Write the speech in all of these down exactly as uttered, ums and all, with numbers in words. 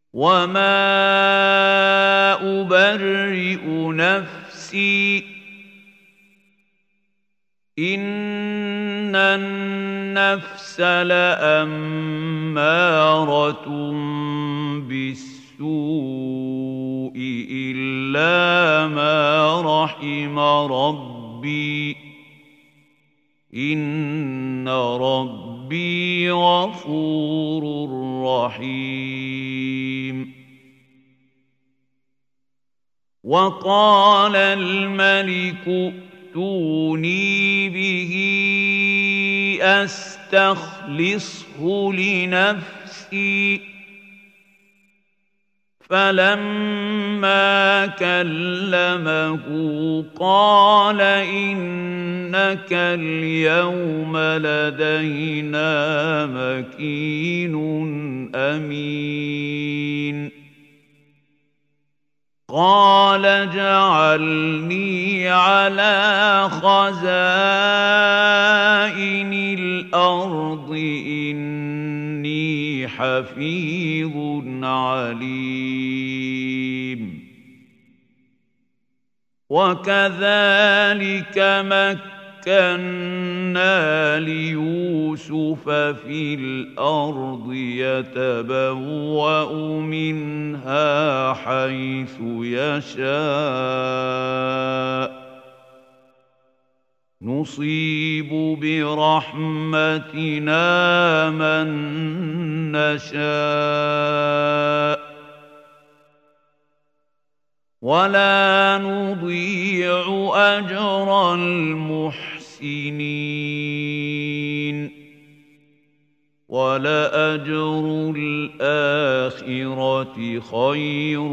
وما أبرئ نفسي إن النفس لأمارة بالسوء إلا ما رحم ربي إن ربي غفور رحيم. وقال الملك ائتوني به أستخلصه لنفسي فلما كلمه قال إنك اليوم لدينا مكين أمين. قال اجعلني على خزائن الأرض إني حفيظ عليم. وكذلك مكنا ليوسف في الأرض يتبوأ منها حيث يشاء نصيب برحمتنا من نشاء ولا نضيع أجر المحسنين. ولأجر الآخرة خير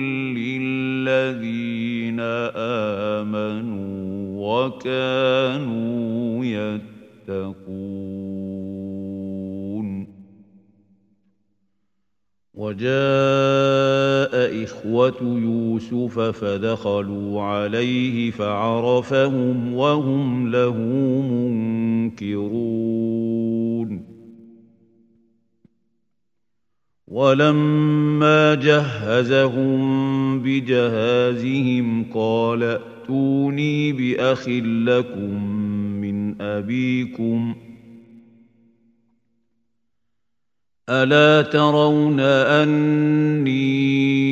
للذين آمنوا وكانوا يتقون. وجاء إخوة يوسف فدخلوا عليه فعرفهم وهم له منكرون. ولما جهزهم بجهازهم قال ائتوني بأخ لكم من أبيكم ألا ترون أني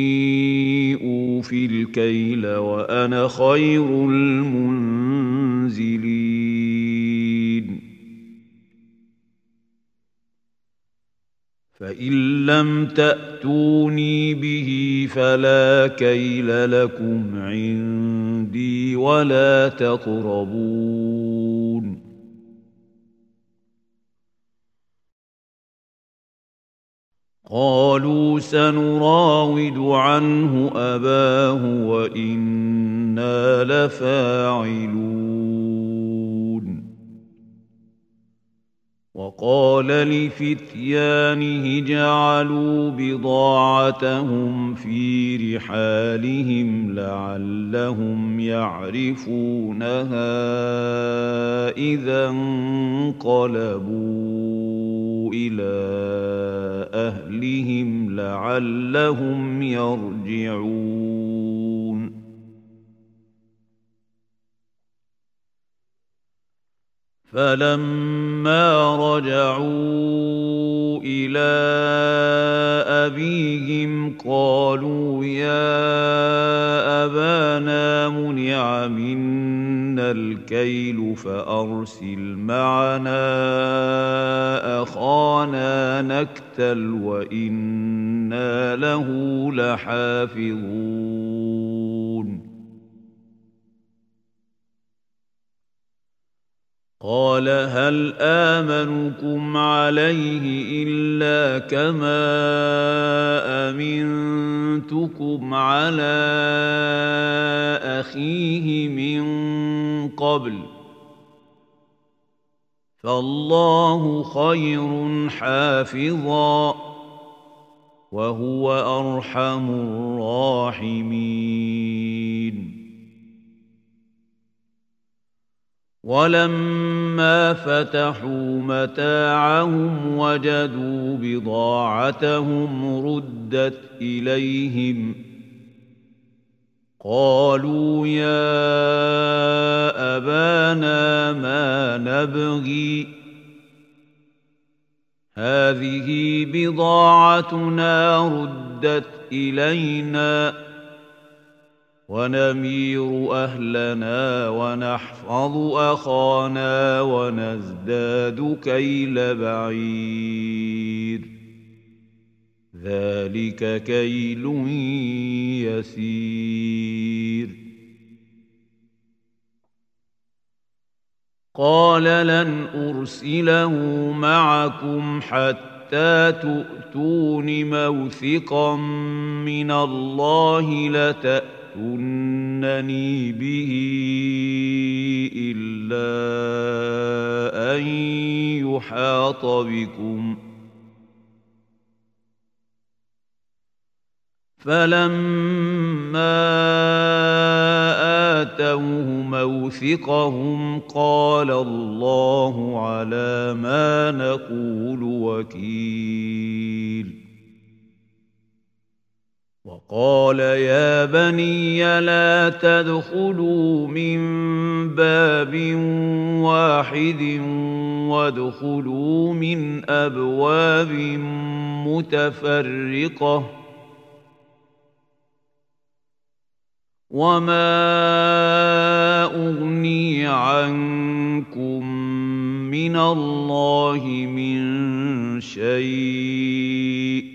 أوفي الكيل وأنا خير المنزلين. فإن لم تأتوني به فلا كيل لكم عندي ولا تقربون. قالوا سنراود عنه أباه وإنا لفاعلون. وقال لفتيانه جعلوا بضاعتهم في رحالهم لعلهم يعرفونها إذا انقلبوا إلى أهلهم لعلهم يرجعون. فلما رجعوا إلى أبيهم قالوا يا أبانا منع منا الكيل فأرسل معنا أخانا نكتل وإنا له لحافظون. قال هل آمنكم عليه إلا كما أمنتكم على أخيه من قبل فالله خير حافظا وهو أرحم الراحمين. ولما فتحوا متاعهم وجدوا بضاعتهم ردت إليهم قالوا يا أبانا ما نبغي هذه بضاعتنا ردت إلينا ونمير أهلنا ونحفظ أخانا ونزداد كيل بعير ذلك كيل يسير قال لن أرسله معكم حتى تؤتون موثقا من الله لتأتونني به إلا أن يحاط بكم فلما آتوه موثقهم قال الله على ما نقول وكيل وقال يا بني لا تدخلوا من باب واحد وادخلوا من أبواب متفرقة وما أغني عنكم من الله من شيء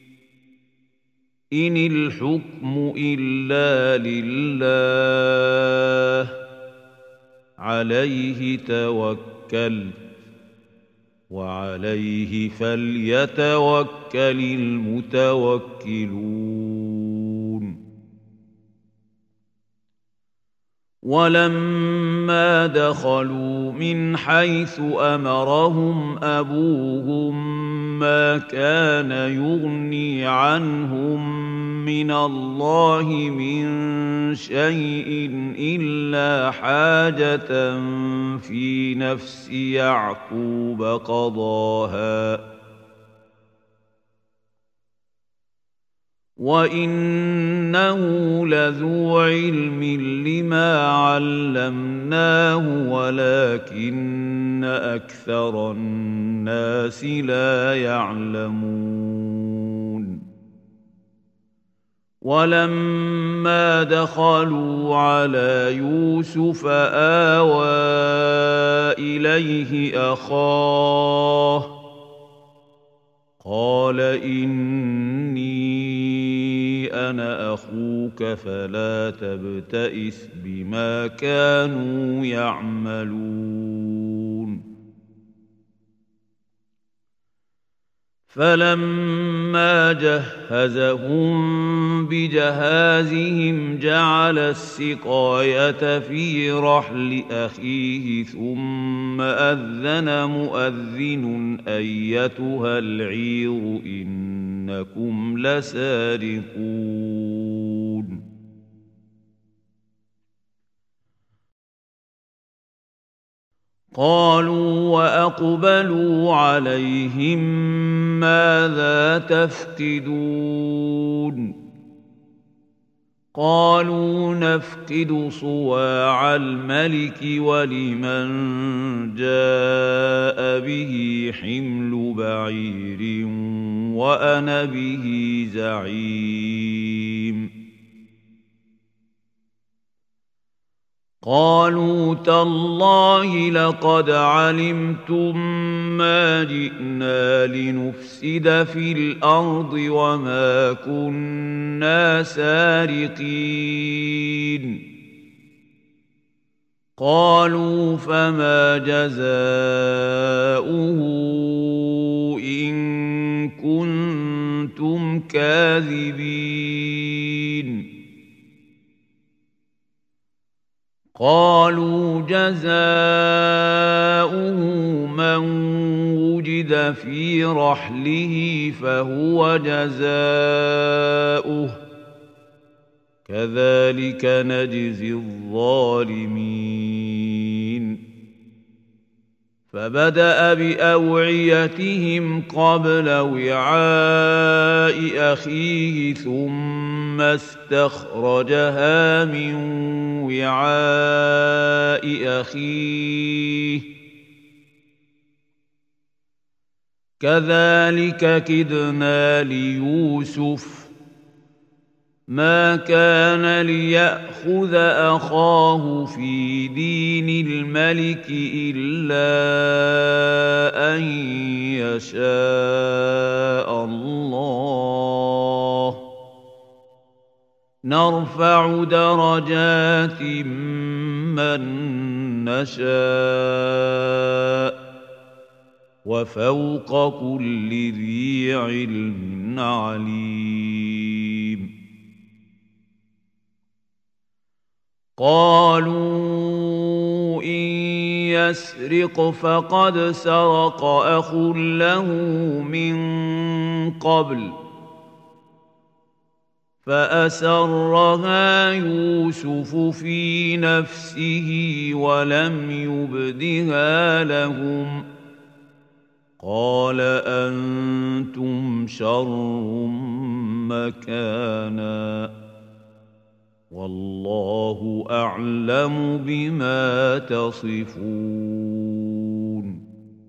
إن الحكم إلا لله عليه توكل وعليه فليتوكل المتوكلون ولما دخلوا من حيث أمرهم أبوهم ما كان يغني عنهم من الله من شيء إلا حاجة في نفس يعقوب قضاها وإنه لذو علم لما علمناه ولكن أكثر الناس لا يعلمون ولما دخلوا على يوسف آوى إليه أخاه قال إني أنا أخوك فلا تبتئس بما كانوا يعملون فلما جهزهم بجهازهم جعل السقاية في رحل أخيه ثم أذن مؤذن أيتها العير إنكم لسارقون قالوا وأقبلوا عليهم ماذا تفقدون قالوا نفقد صواع الملك ولمن جاء به حمل بعير وأنا به زعيم قالوا تالله لقد علمتم ما جئنا لنفسد في الأرض وما كنا سارقين قالوا فما جزاؤه إن كنتم كاذبين قالوا جزاؤه من وجد في رحله فهو جزاؤه كذلك نجزي الظالمين فبدأ بأوعيتهم قبل وعاء أخيه ثم استخرجها من وعاء أخيه كذلك كدنا ليوسف ما كان ليأخذ أخاه في دين الملك إلا أن يشاء الله نرفع درجات من نشاء وفوق كل ذي علم عليم قالوا إن يسرق فقد سرق أخ له من قبل فأسرها يوسف في نفسه ولم يبدها لهم قال أنتم شر مكانا والله أعلم بما تصفون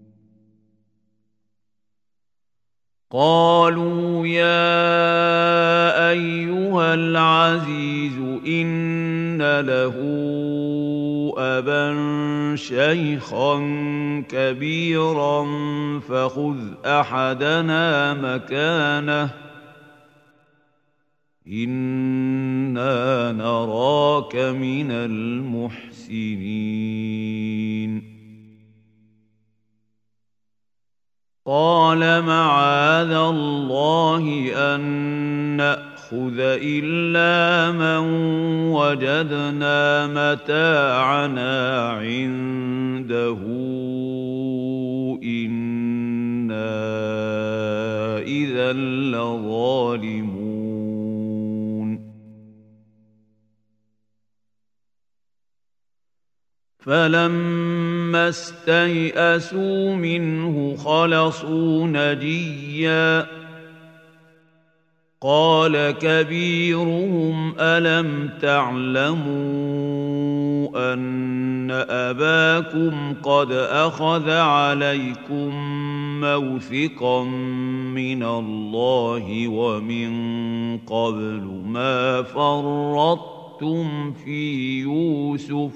قالوا يا أيها العزيز إن له أبا شيخا كبيرا فخذ أحدنا مكانه إنا نراك من المحسنين قال معاذ الله أن نأخذ إلا من وجدنا متاعنا عنده إنا إذا لظالمون فلما استيئسوا منه خلصوا نجيا قال كبيرهم ألم تعلموا أن أباكم قد أخذ عليكم موثقا من الله ومن قبل ما فرطتم في يوسف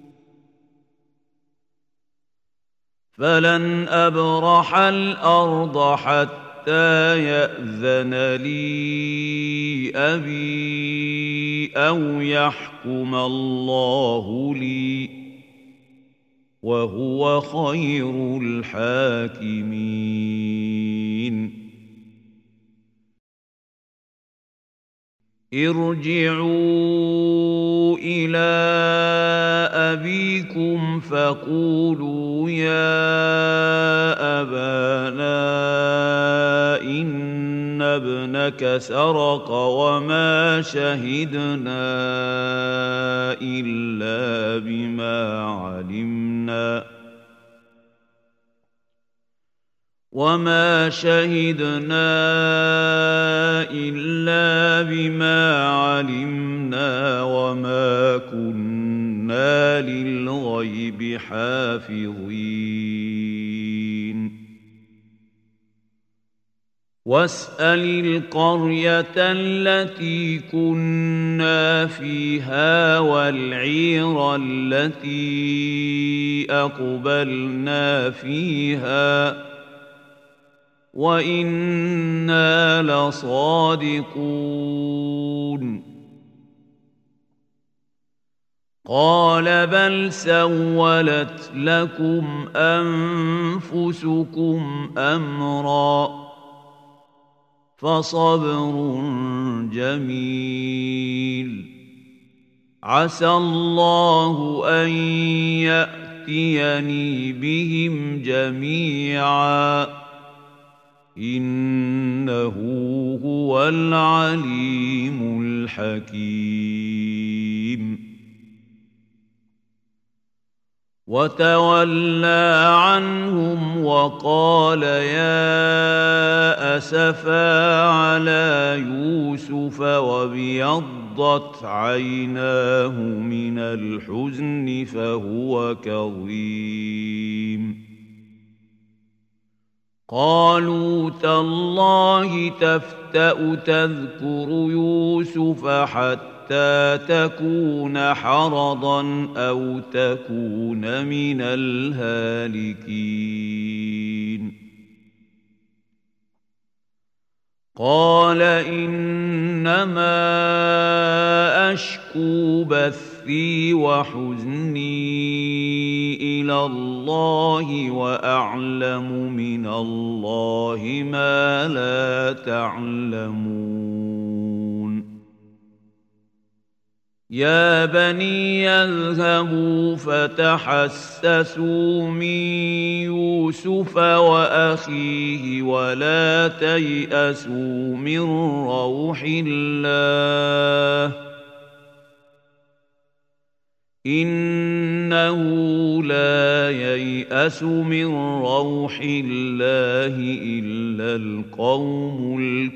فلن أبرح الأرض حتى يأذن لي أبي أو يحكم الله لي وهو خير الحاكمين ارجعوا إلى أبيكم فقولوا يا أبانا إن ابنك سرق وما شهدنا إلا بما علمنا وما شهدنا إلا بما علمنا وما كنا للغيب حافظين واسأل القرية التي كنا فيها والعير التي أقبلنا فيها وإنا لصادقون قال بل سولت لكم أنفسكم أمرا فصبر جميل عسى الله أن يأتيني بهم جميعا إنه هو العليم الحكيم وتولى عنهم وقال يا أسفا على يوسف وابيضت عيناه من الحزن فهو كظيم قالوا تالله تفتأ تذكر يوسف حتى تكون حرضا أو تكون من الهالكين قال إنما أشكو بثي وحزني إلى الله وأعلم من الله ما لا تعلمون يا بني اذهبوا فتحسسوا من يوسف وأخيه ولا تيأسوا من روح الله إنه لا ييأس من روح الله إلا القوم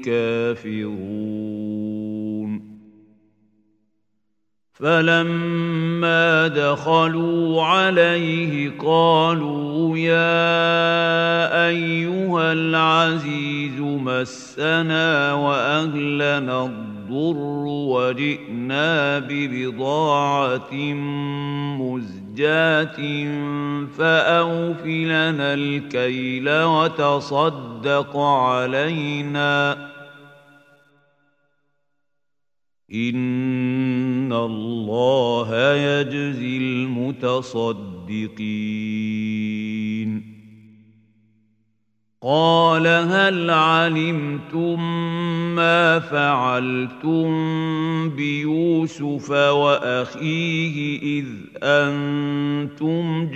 الكافرون فلما دخلوا عليه قالوا يا أيها العزيز مسنا وأهلنا الضر وجئنا ببضاعة مزجاة فأوف لنا الكيل وتصدق علينا إن الله يجزي المتصدقين قال هل علمتم ما فعلتم بيوسف وأخيه إذ أنتم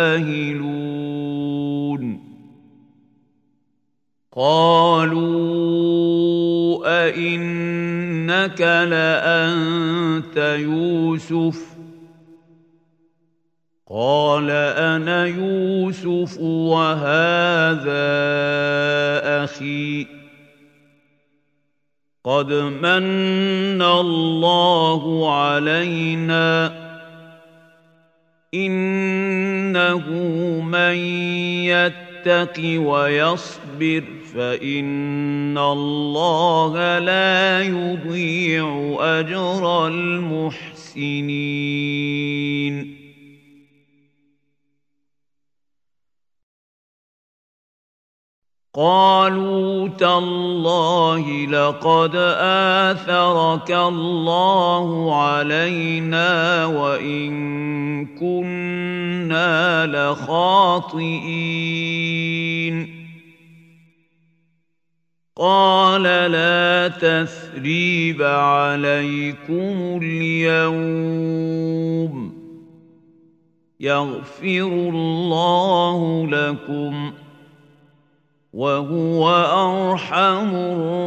جاهلون قالوا أئنك لأنت يوسف قال أنا يوسف وهذا أخي قد من الله علينا إنه من يتق ويصبر فإن الله لا يضيع أجر المحسنين قالوا تالله لقد آثرك الله علينا وإن كنا لخاطئين قال لا تثريب عليكم اليوم يغفر الله لكم وهو أرحم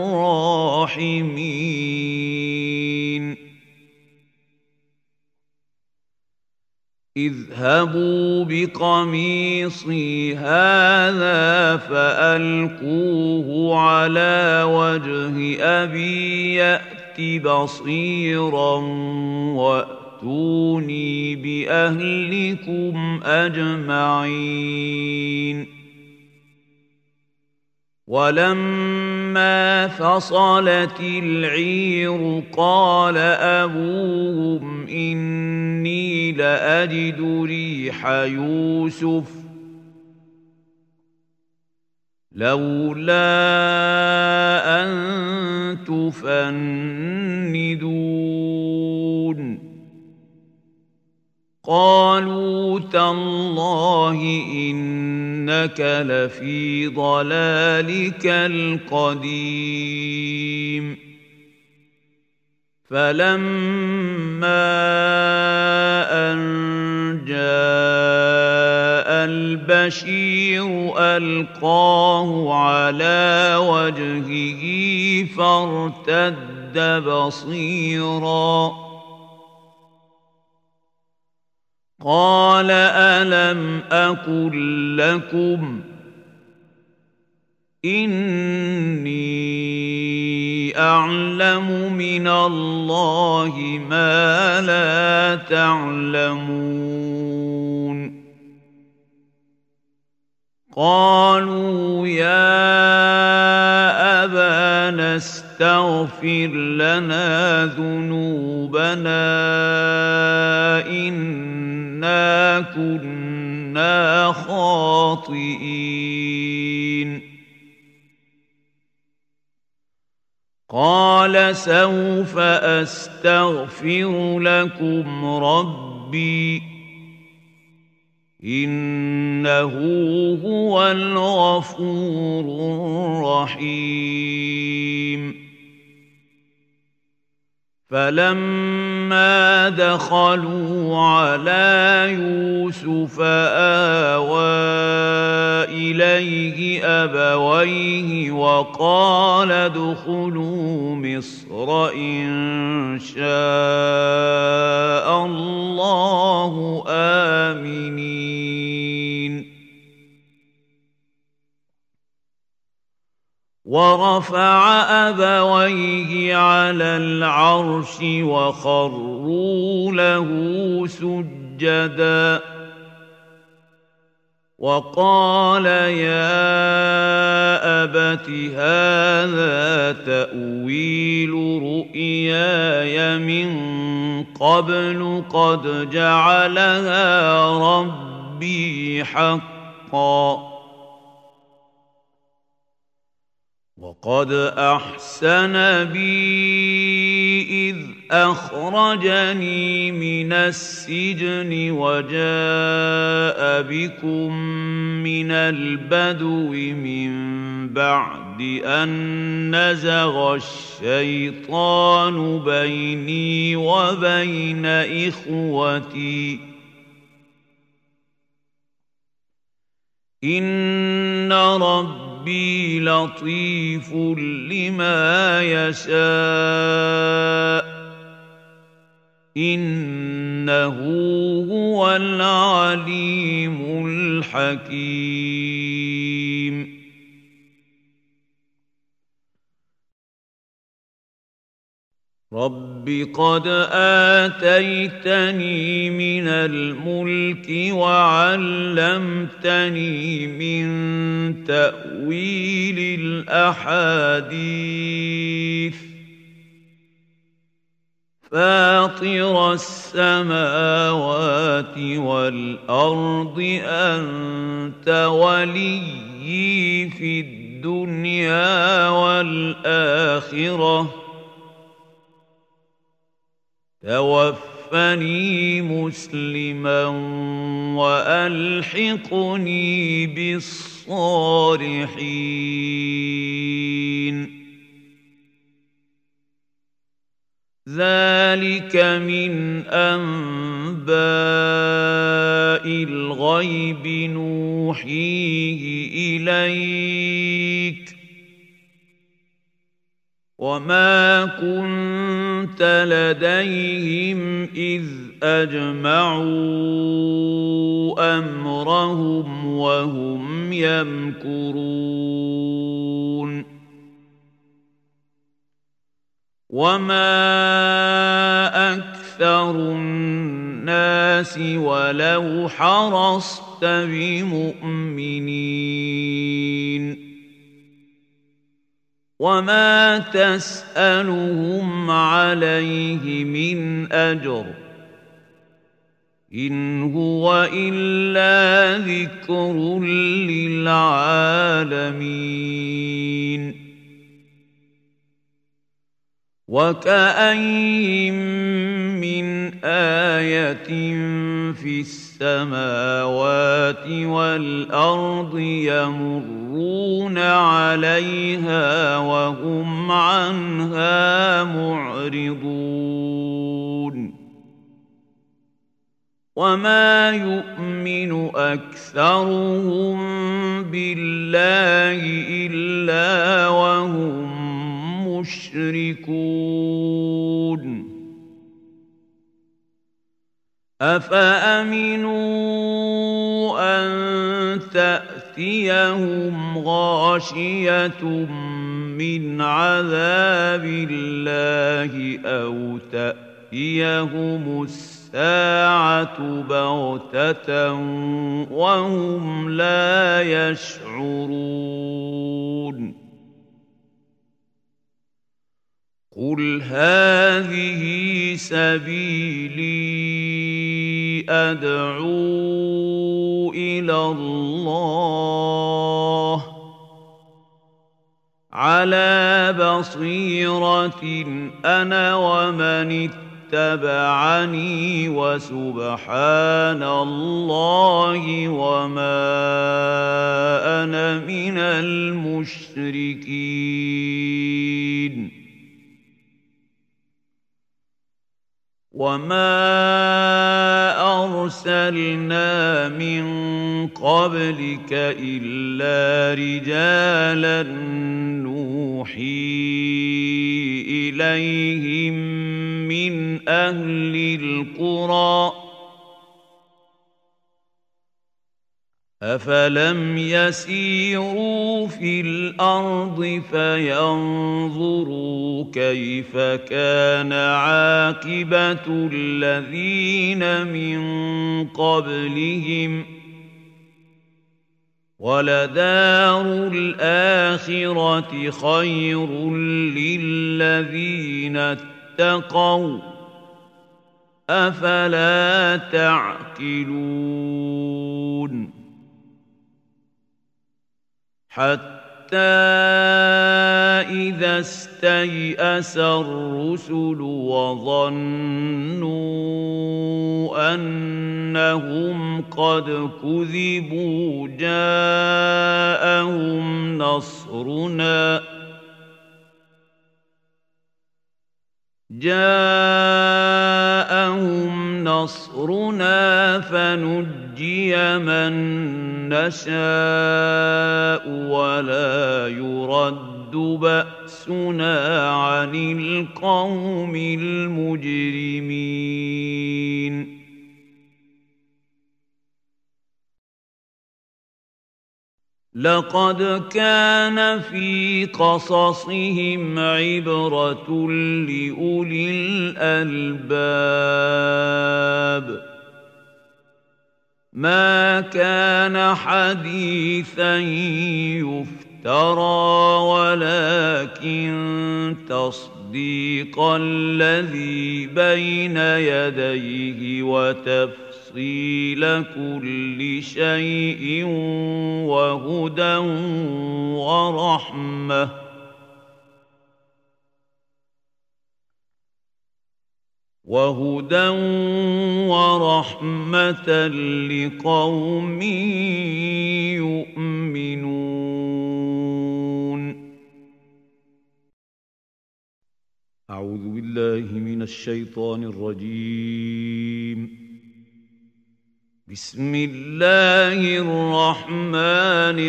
الراحمين اذهبوا بقميصي هذا فألقوه على وجه أبي يأت بصيرا وأتوني بأهلكم أجمعين ولما فصلت العير قال أبوهم إني لأجد ريح يوسف لولا أن تفندون قالوا تالله إنك لفي ضلالك القديم فلما أن جاء البشير ألقاه على وجهه فارتد بصيراً قال ألم أقل لكم إني أعلم من الله ما لا تعلمون قالوا يا أبانا استغفر لنا ذنوبنا إنا كنا خاطئين قال سوف أستغفر لكم ربي إنه هو الغفور الرحيم فلما دخلوا على يوسف آوى إليه أبويه وقال ادخلوا مصر إن شاء الله آمنين ورفع أبويه على العرش وخروا له سجدا وقال يا أبت هذا تأويل رؤياي من قبل قد جعلها ربي حقا وقد أحسن بي إذ أخرجني من السجن وجاء بكم من البدو من بعد أن نزغ الشيطان بيني وبين إخوتي إن ربي ربي لطيف لما يشاء إنه هو العليم الحكيم رب قد آتيتني من الملك وعلمتني من تأويل الأحاديث فاطر السماوات والأرض أنت وليي في الدنيا والآخرة توفني مسلما وألحقني بالصالحين ذلك من أنباء الغيب نوحيه إليك وما كنت لديهم إذ أجمعوا أمرهم وهم يمكرون وما أكثر الناس ولو حرصت بمؤمنين وما تسألهم عليه من أجر إن هو إلا ذكر للعالمين وكأين من آية في السماوات والأرض يمرون عليها وهم عنها معرضون وما يؤمن أكثرهم بالله إلا وهم مشركون أفأمنوا أن تأتيهم غاشية من عذاب الله أو تأتيهم الساعة بغتة وهم لا يشعرون قل هذه سبيلي أدعو إلى الله على بصيرة أنا ومن اتبعني وسبحان الله وما أنا من المشركين وما أرسلنا من قبلك إلا رجالا نوحي إليهم من أهل القرى أفلم يسيروا في الأرض فينظروا كيف كان عاقبة الذين من قبلهم ولدار الآخرة خير للذين اتقوا أفلا تعقلون حتى إذا استيأس الرسل وظنوا أنهم قد كذبوا جاءهم نصرنا جاءهم نصرنا فنجي من نشاء ولا يرد بأسنا عن القوم المجرمين لقد كان في قصصهم عبرة لأولي الألباب ما كان حديثا يفترى ولكن تصديق الذي بين يديه وتفسير تفصيل كل شيء وهدى ورحمة وهدى ورحمة لقوم يؤمنون أعوذ بالله من الشيطان الرجيم بسم الله الرحمن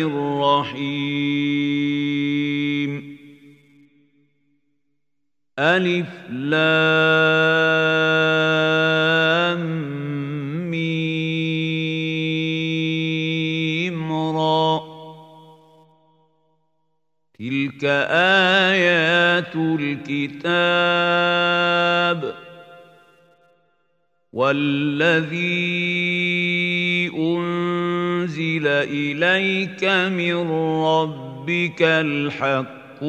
الرحيم ألف لام ميم را تلك آيات الكتاب والذي أنزل إليك من ربك الحق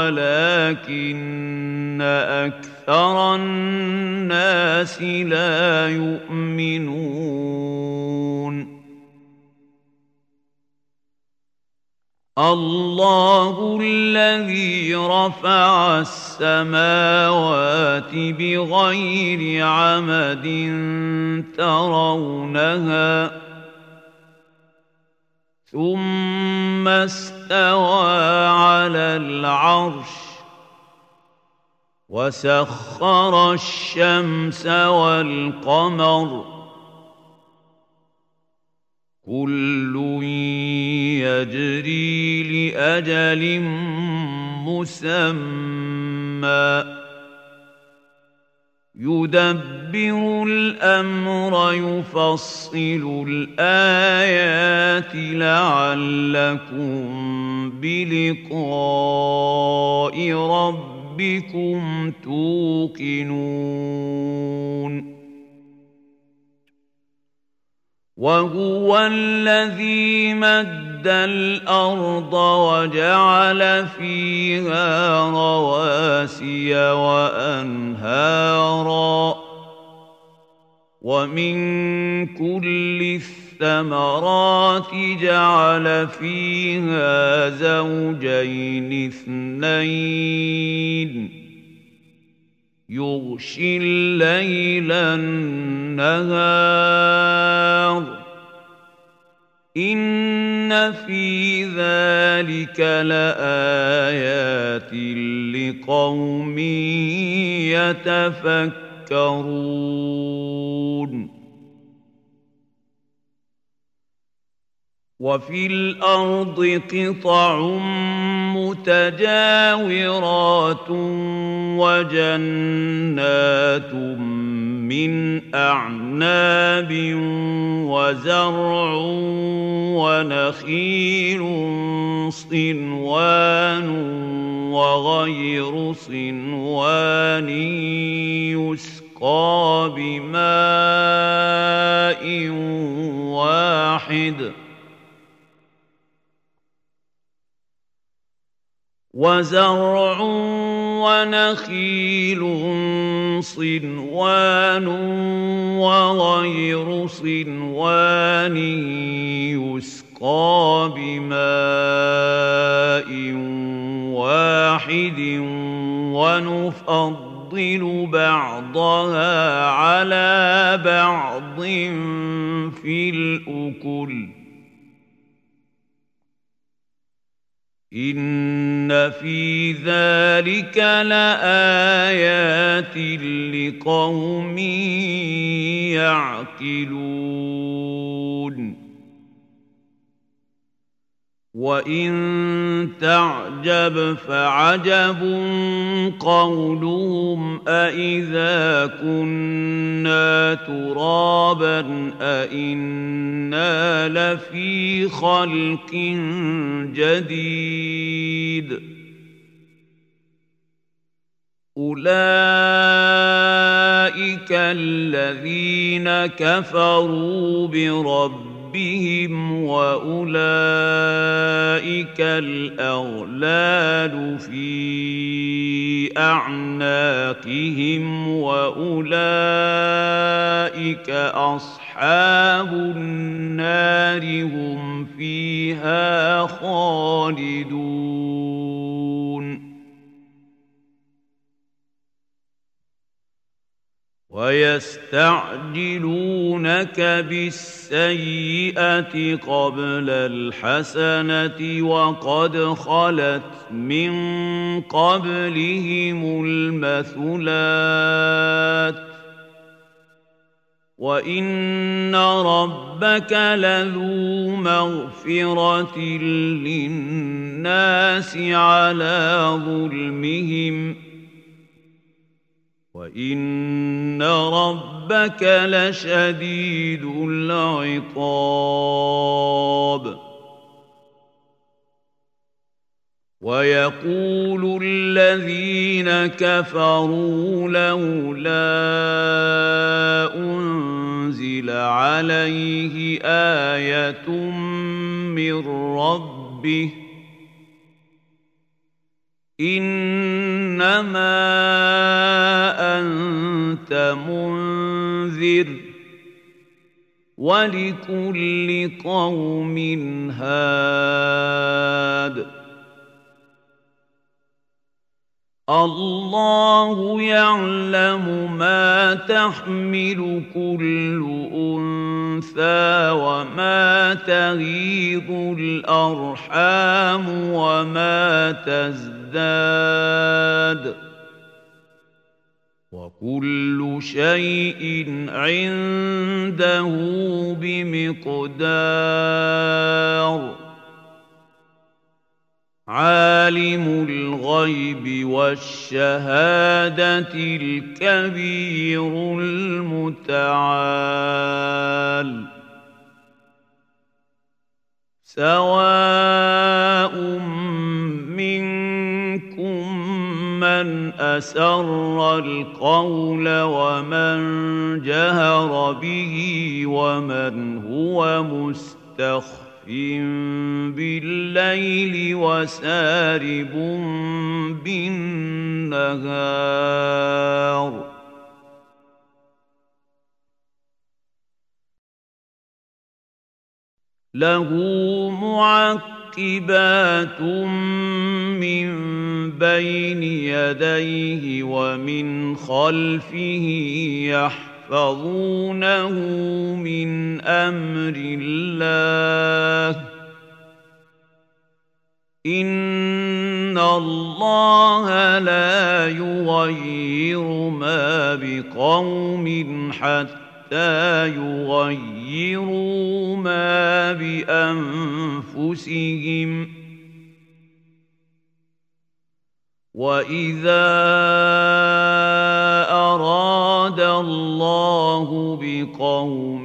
ولكن أكثر الناس لا يؤمنون الله الذي رفع السماوات بغير عمد ترونها ثم استوى على العرش وسخر الشمس والقمر كل يجري لأجل مسمى يدبر الأمر يفصل الآيات لعلكم بلقاء ربكم توقنون وهو الذي مد الأرض وجعل فيها رواسي وأنهارا ومن كل الثمرات جعل فيها زوجين اثنين يغشي الليل النهار إن في ذلك لآيات لقوم يتفكرون وفي الأرض قطع متجاورات وجنات من أعناب وزرع ونخيل صنوان وغير صنوان يسقى بماء واحد وزرع ونخيل صنوان وغير صنوان يسقى بماء واحد ونفضل بعضها على بعض في الأكل إن في ذلك لآيات لقوم يعقلون وإن تعجب فعجب قولهم أإذا كنا ترابا أإنا لفي خلق جديد أولئك الذين كفروا بربهم بهم وأولئك الأغلال في أعناقهم وأولئك أصحاب النار هم فيها خالدون ويستعجلونك بالسيئة قبل الحسنة وقد خلت من قبلهم المثلات وإن ربك لذو مغفرة للناس على ظلمهم وإن ربك لشديد العقاب ويقول الذين كفروا لولا أنزل عليه آية من ربه إنما أنت منذر ولكل قوم هاد الله يعلم ما تحمل كل أنثى وما تغيض الأرحام وما تزداد وكل شيء عنده بمقدار عالم الغيب والشهادة الكبير المتعال سواء منكم من أسر القول ومن جهر به ومن هو مستخف بالليل وسارب بالنهار له معقبات من بين يديه ومن خلفه يحفظونه من أمر الله إن الله لا يغير ما بقوم حتى يغيروا ما بأنفسهم وإذا أراد الله بقوم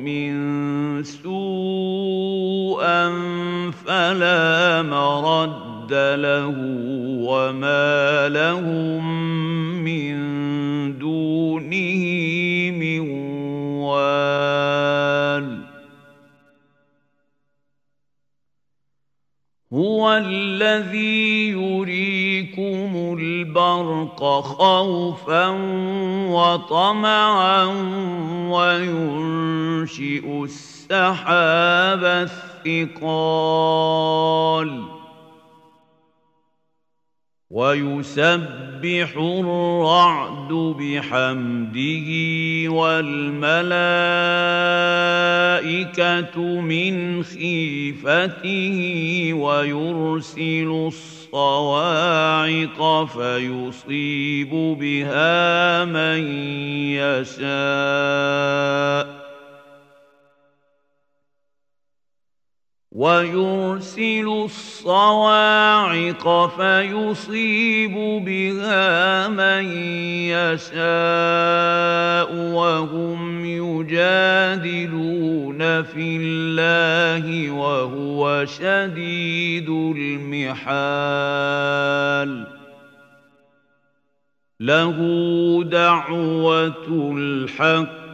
سوءا فلا مرد له وما لهم من دونه من وال هو الذي يريكم البرق خوفا وطمعا وينشئ السحاب الثقال ويسبح الرعد بحمده والملائكة من خيفته ويرسل الصواعق فيصيب بها من يشاء ويرسل الصواعق فيصيب بها من يشاء وهم يجادلون في الله وهو شديد المحال له دعوة الحق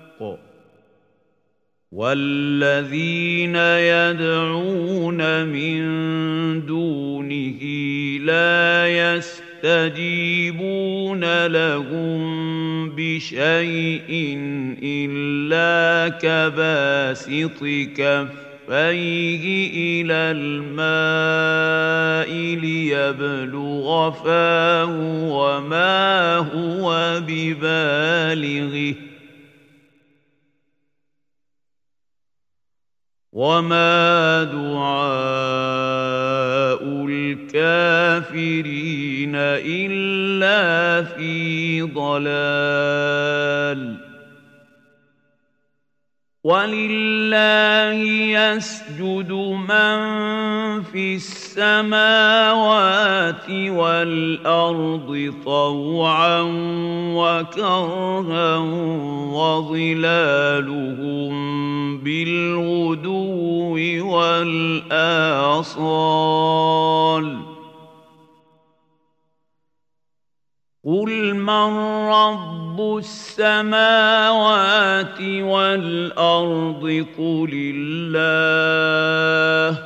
والذين يدعون من دونه لا يستجيبون لهم بشيء إلا كباسط كفيه إلى الماء ليبلغ فاه وما هو ببالغه وما دعاء الكافرين إلا في ضلال ولله يسجد من في السماوات والأرض طوعا وكرها وظلالهم بالغدو والآصال قل من رب السماوات والأرض قل الله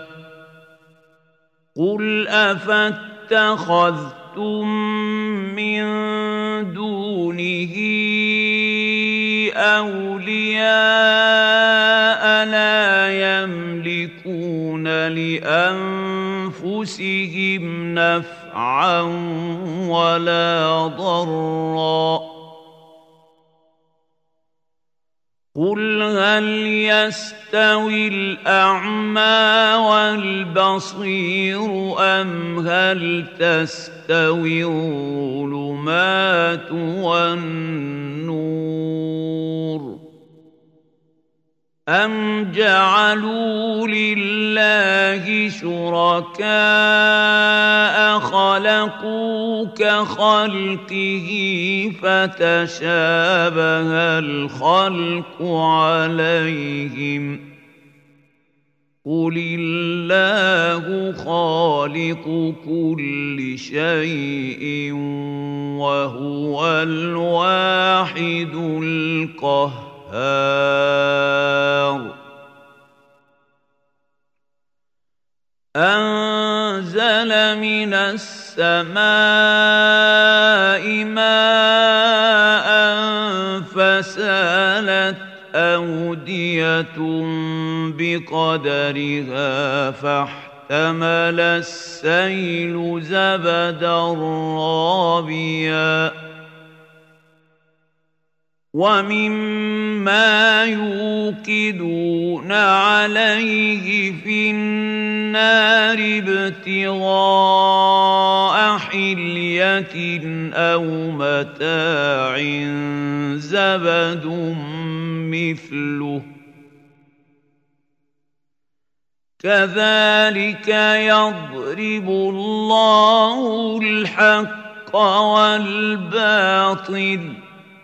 قل أفاتخذتم من دونه أولياء لا يملكون لأنفسهم نفعا ولا ضرا قل هل يستوي الأعمى والبصير أم هل تستوي الظلمات والنور أَمْ جَعَلُوا لِلَّهِ شُرَكَاءَ خَلَقُوا كَخَلْقِهِ فَتَشَابَهَ الْخَلْقُ عَلَيْهِمْ ۚ قُلِ اللَّهُ خَالِقُ كُلِّ شَيْءٍ وَهُوَ الْوَاحِدُ الْقَهَّارُ. أَنزَلَ مِنَ السَّمَاءِ مَاءً فَسَالَتْ أَوْدِيَةٌ بِقَدَرِهَا فَاحْتَمَلَ السَّيْلُ زَبَدًا رَّابِيًا وَمِمَّا يُوقِدُونَ عَلَيْهِ فِي النَّارِ ابْتِغَاءَ حِلْيَةٍ أَوْ مَتَاعٍ زَبَدٌ مِّثْلُهُ ۚ كَذَٰلِكَ يَضْرِبُ اللَّهُ الْحَقَّ وَالْبَاطِلَ ۚ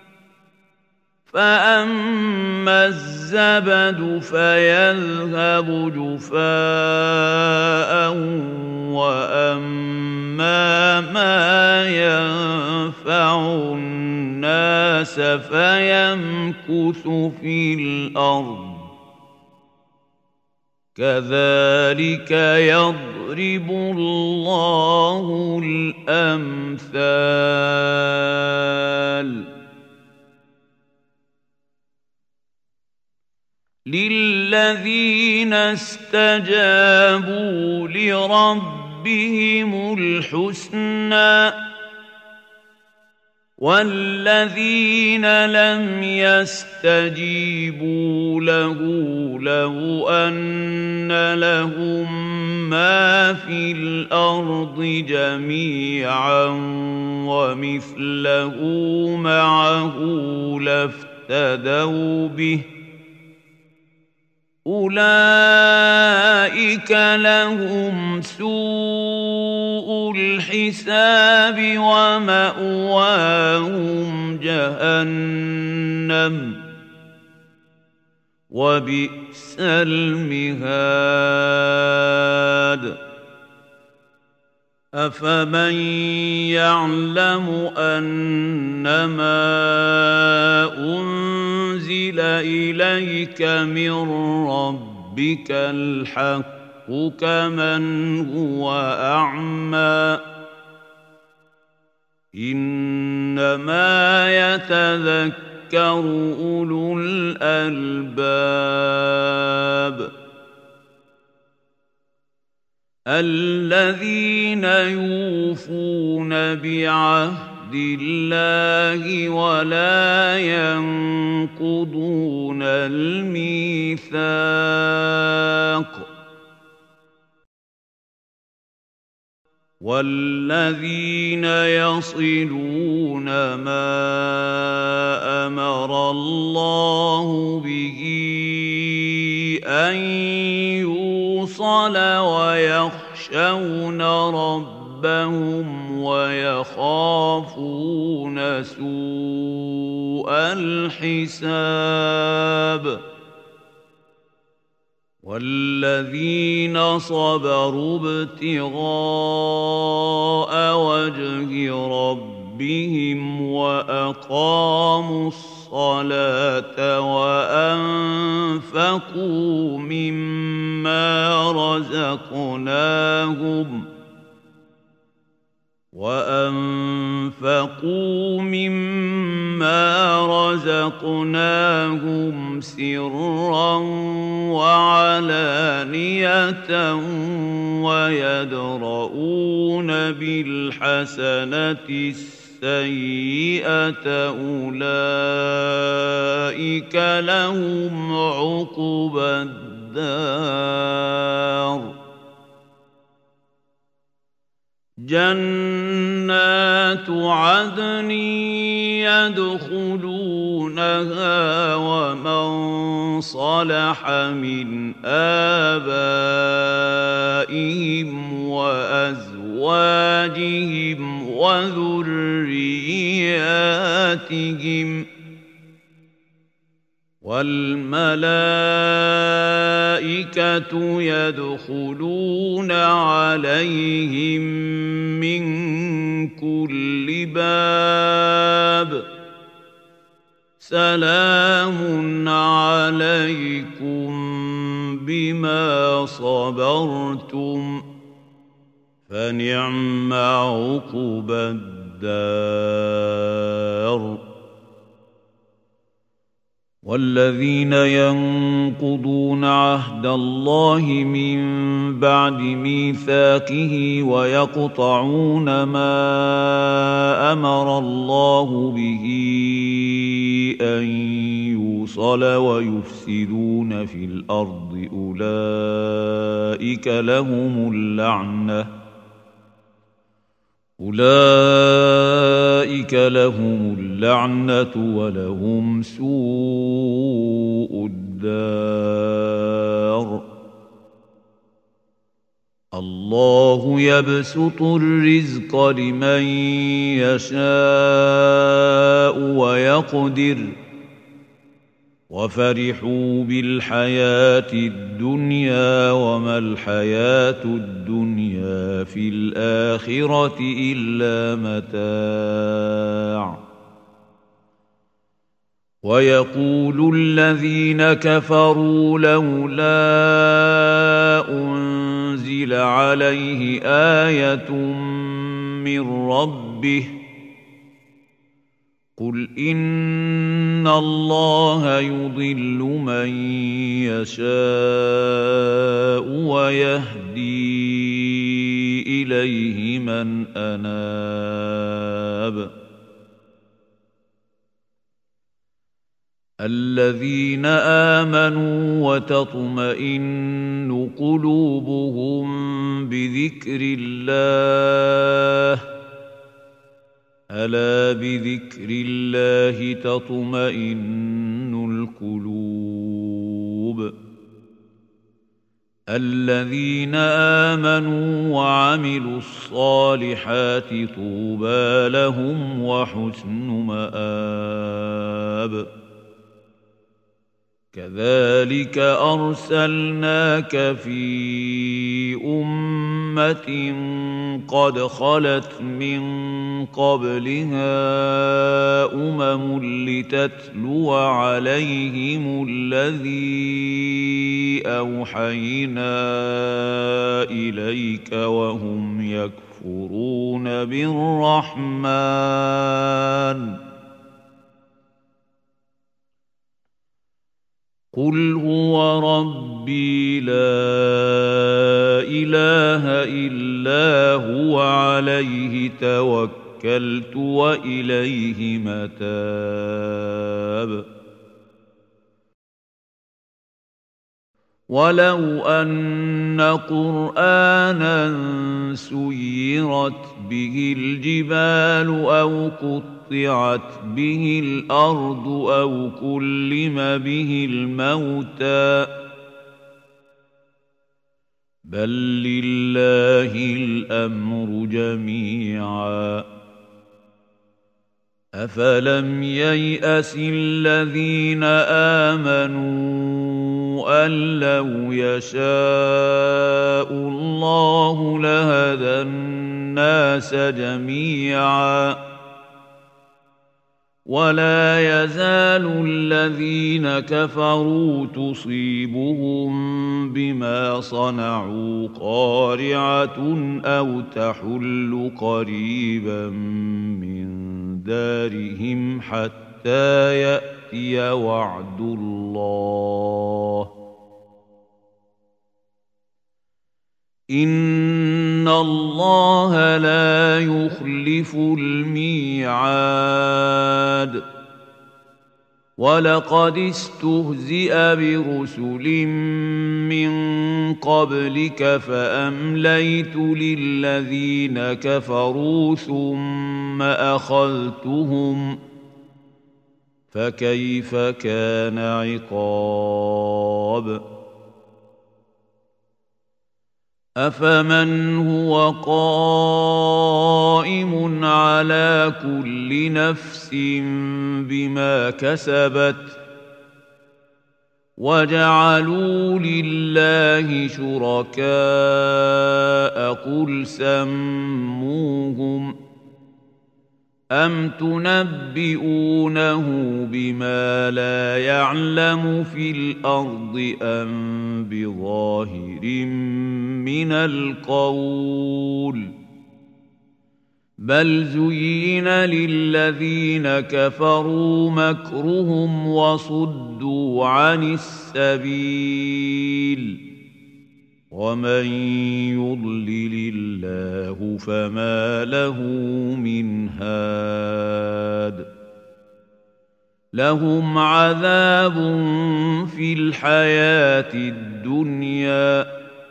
فَأَمَّا الزَّبَدُ فَيَذْهَبُ جُفَاءً وَأَمَّا مَا يَنفَعُ النَّاسَ فَيَمْكُثُ فِي الْأَرْضِ ۚ كَذَٰلِكَ يَضْرِبُ اللَّهُ الْأَمْثَالَ. لِلَّذِينَ اسْتَجَابُوا لِرَبِّهِمُ الْحُسْنَىٰ ۚ وَالَّذِينَ لَمْ يَسْتَجِيبُوا لَهُ لَوْ أَنَّ لَهُم مَّا فِي الْأَرْضِ جَمِيعًا وَمِثْلَهُ مَعَهُ لَافْتَدَوْا بِهِ ۚ أُولَٰئِكَ لَهُمْ سُوءُ الْحِسَابِ وَمَأْوَاهُمْ جَهَنَّمُ ۖ وَبِئْسَ الْمِهَادُ. أَفَمَن يَعْلَمُ أَنَّمَا أُنزِلَ إِلَيْكَ مِن رَّبِّكَ الْحَقُّ كَمَنْ هُوَ أَعْمَىٰ ۚ إِنَّمَا يَتَذَكَّرُ أُولُو الْأَلْبَابِ. الَّذِينَ يُوفُونَ بِعَهْدِ اللَّهِ وَلَا يَنقُضُونَ الْمِيثَاقَ، وَالَّذِينَ يَصِلُونَ مَا أَمَرَ اللَّهُ بِهِ أَن يُوصَلَ وَيَخْشَوْنَ رَبَّهُمْ وَيَخَافُونَ سُوءَ الْحِسَابِ. وَالَّذِينَ صَبَرُوا ابْتِغَاءَ وَجْهِ رَبِّهِمْ وَأَقَامُوا الصَّلَاةَ وَأَنفَقُوا مِمَّا رَزَقْنَاهُمْ وَأَنفَقُوا مِمَّا رَزَقْنَاهُمْ سِرًّا وَعَلَانِيَةً وَيَدْرَءُونَ بِالْحَسَنَةِ السَّيِّئَةَ أُولَٰئِكَ لَهُمْ عُقْبَى الدَّارِ. جَنَّاتُ عَدْنٍ يدخلونها ومن صلح من آبائهم وأزواجهم وذرياتهم والملائكة يدخلون عليهم من كل باب سلام عليكم بما صبرتم فنعم عقبى الدار. والذين ينقضون عهد الله من بعد ميثاقه ويقطعون ما أمر الله به أن يوصل ويفسدون في الأرض أولئك لهم اللعنة أولئك لهم اللعنة ولهم سوء الدار. الله يبسط الرزق لمن يشاء ويقدر وفرحوا بالحياة الدنيا وما الحياة الدنيا في الآخرة إلا متاع. ويقول الذين كفروا لولا أنزل عليه آية من ربه قل إن الله يضل من يشاء ويهدي إليه من أناب. الذين آمنوا وتطمئن قلوبهم بذكر الله ألا بذكر الله تطمئن القلوب. الذين آمنوا وعملوا الصالحات طوبى لهم وحسن مآب. كذلك أرسلناك في أمة قد خلت من قبلها أمم لتتلو عليهم الذي أوحينا إليك وهم يكفرون بالرحمن قل هو ربي لا إله إلا هو عليه توكلت وإليه متاب. ولو أن قرآنا سيرت به الجبال أو قطعت به الأرض أو كلم به الموتى بل لله الأمر جميعا. أفلم ييأس الذين آمنوا أن لو يشاء الله لهدى الناس جميعا ولا يزال الذين كفروا تصيبهم بما صنعوا قارعة أو تحل قريبا من دارهم حتى يأتي وعد الله إن الله لا يخلف الميعاد. ولقد استهزئ برسل من قبلك فأمليت للذين كفروا ثم أخذتهم فكيف كان عقاب أفمن هو قائم على كل نفس بما كسبت وجعلوا لله شركاء قل سموهم أم تنبئونه بما لا يعلم في الأرض أم بظاهر من القول بل زين للذين كفروا مكرهم وصدوا عن السبيل ومن يضلل الله فما له من هاد لهم عذاب في الحياة الدنيا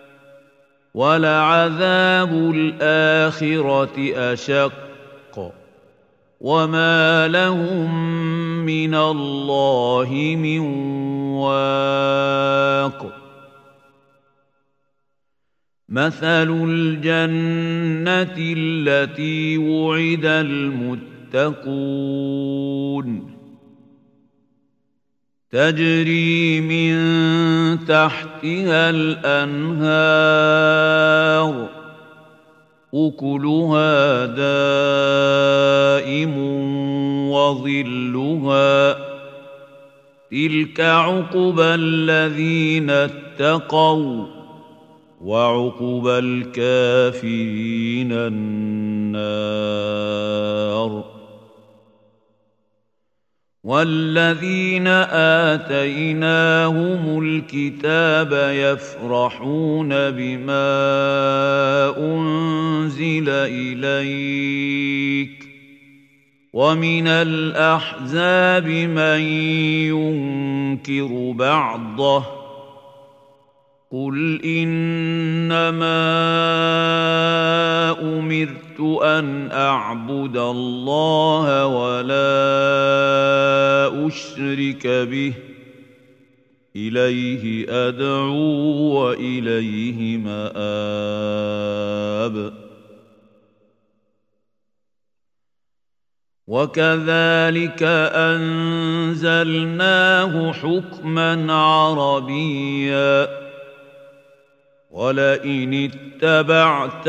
ولعذاب الآخرة أشق وما لهم من الله من واق مثل الجنة التي وعد المتقون تجري من تحتها الأنهار أكلها دائم وظلها تلك عقبى الذين اتقوا وعقبى الكافرين النار والذين آتيناهم الكتاب يفرحون بما أنزل إليك ومن الأحزاب من ينكر بعضه قل إنما أمرت أن أعبد الله ولا أشرك به إليه أدعو وإليه مآب وكذلك أنزلناه حكما عربيا ولئن اتبعت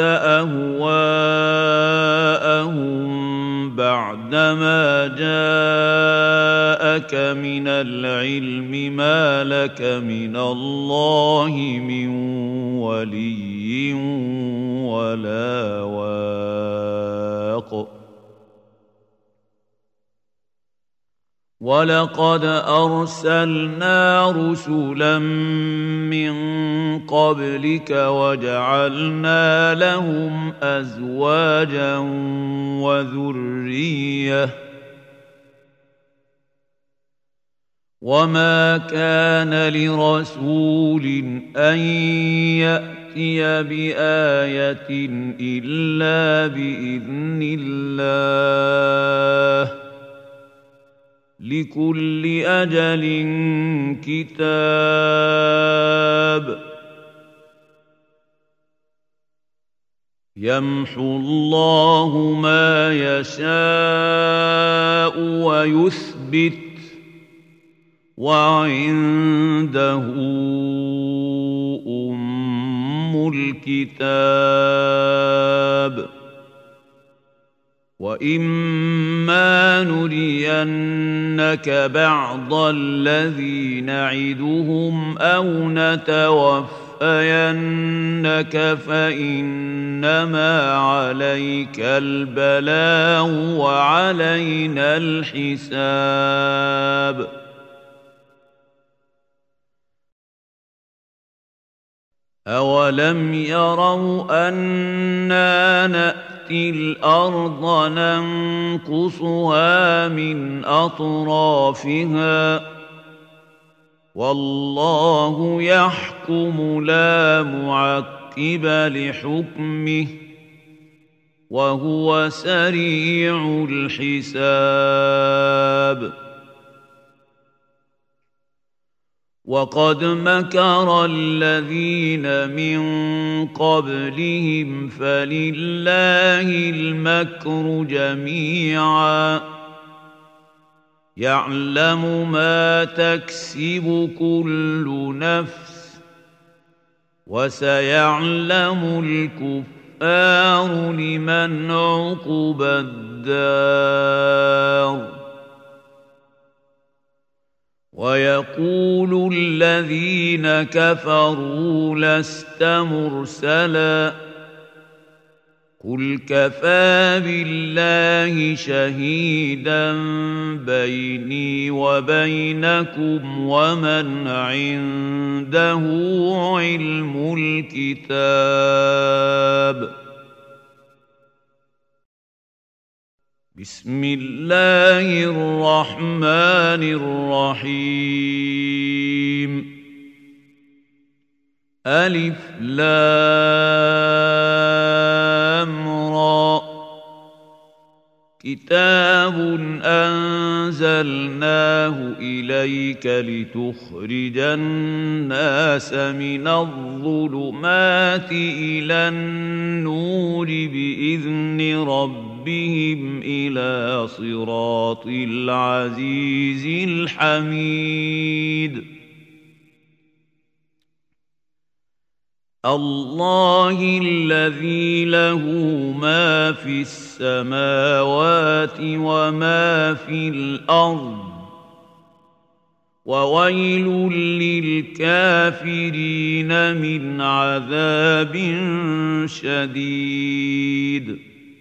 أهواءهم بعدما جاءك من العلم ما لك من الله من ولي ولا واق ولقد أرسلنا رسلا من قبلك وجعلنا لهم أزواجا وذرية وما كان لرسول أن يأتي بآية إلا بإذن الله لكل أجل كتاب يمحو الله ما يشاء ويثبت وعنده أم الكتاب وإما نرينك بعض الذي نعدهم أو نتوفينك فإنما عليك البلاغ وعلينا الحساب أولم يروا أنا نأتي الأرض ننقصها من أطرافها والله يحكم لا معقب لحكمه وهو سريع الحساب وقد مكر الذين من قبلهم فلله المكر جميعا يعلم ما تكسب كل نفس وسيعلم الكفار لمن عقبى الدار ويقول الذين كفروا لست مرسلا قل كفى بالله شهيدا بيني وبينكم ومن عنده علم الكتاب بسم الله الرحمن الرحيم ألف لام را كتاب أنزلناه إليك لتخرج الناس من الظلمات إلى النور بإذن ربهم إلى صراط العزيز الحميد الله الذي له ما في السماوات وما في الأرض وويل للكافرين من عذاب شديد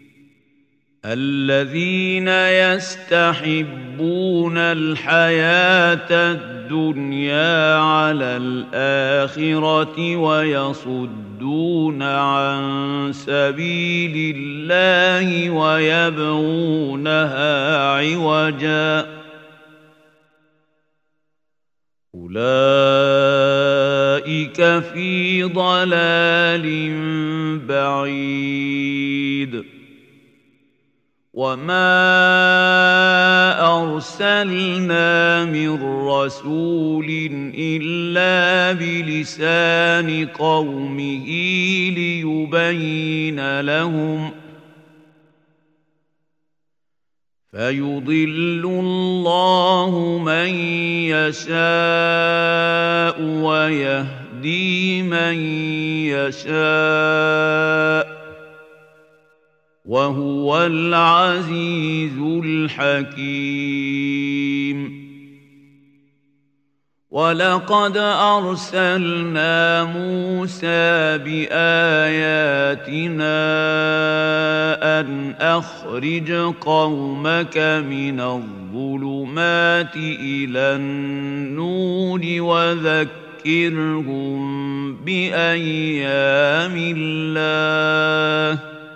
الذين يستحبون الحياة الدنيا على الآخرة ويصدون عن سبيل الله ويبغونها عوجا أولئك في ضلال بعيد وما أرسلنا من رسول إلا بلسان قومه ليبين لهم فيضل الله من يشاء ويهدي من يشاء وهو العزيز الحكيم ولقد أرسلنا موسى بآياتنا أن أخرج قومك من الظلمات إلى النور وذكرهم بأيام الله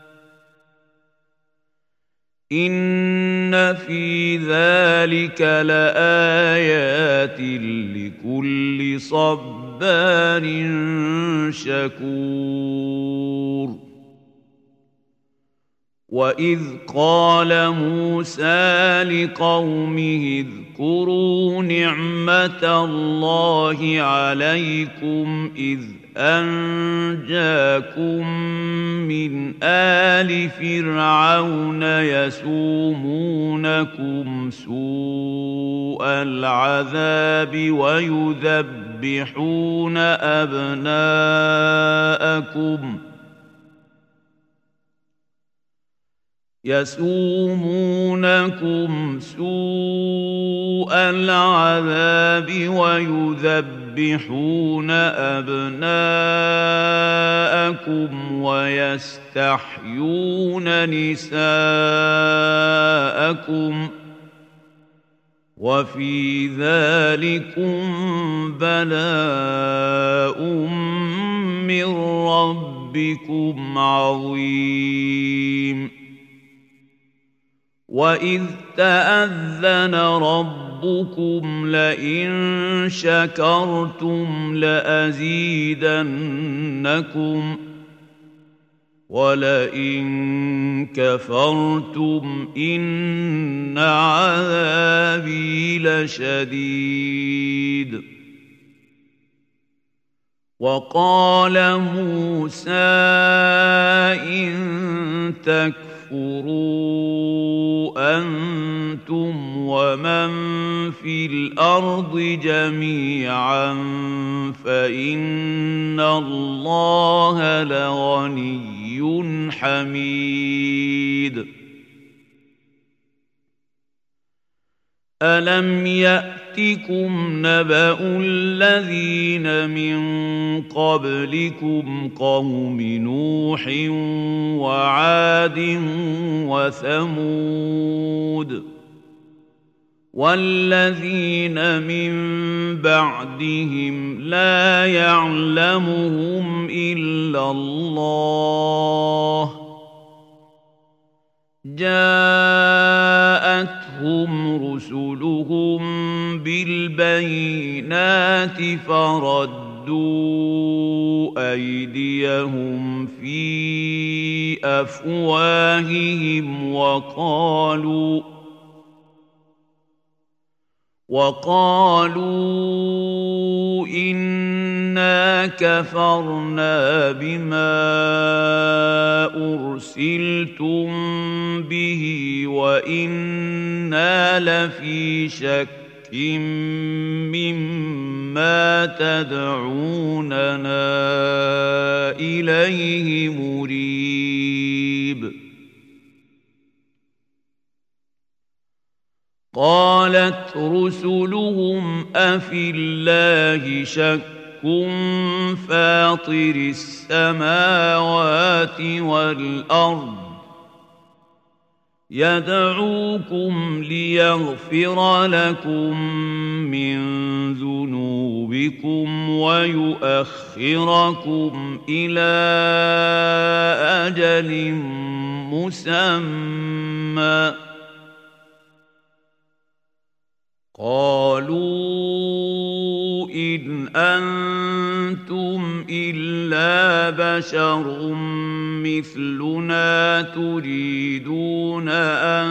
إن في ذلك لآيات لكل صبار شكور وإذ قال موسى لقومه اذكروا نعمة الله عليكم إذ أنجاكم من آل فرعون يسومونكم سوء العذاب ويذبحون أبناءكم يسومونكم سوء العذاب ويذبحون أبناءكم ويستحيون نساءكم وفي ذلكم بلاء من ربكم عظيم وإذ تأذن ربكم لئن شكرتم لأزيدنكم ولئن كفرتم إن عذابي لشديد وقال موسى إن تكفروا أنتم ومن في الأرض جميعا فإن الله لغني حميد ألم يأتكم نبأ الذين من قبلكم قوم نوح وعاد وثمود والذين من بعدهم لا يعلمهم إلا الله جاءتهم رسلهم بالبينات فردوا أيديهم في أفواههم وقالوا وقالوا إنا كفرنا بما أرسلتم به وإنا لفي شك مما تدعوننا إليه مريب قالت رسلهم أفي الله شك فاطر السماوات والأرض يدعوكم ليغفر لكم من ذنوبكم ويؤخركم إلى أجل مسمى قالوا إن أنتم إلا بشر مثلنا تريدون أن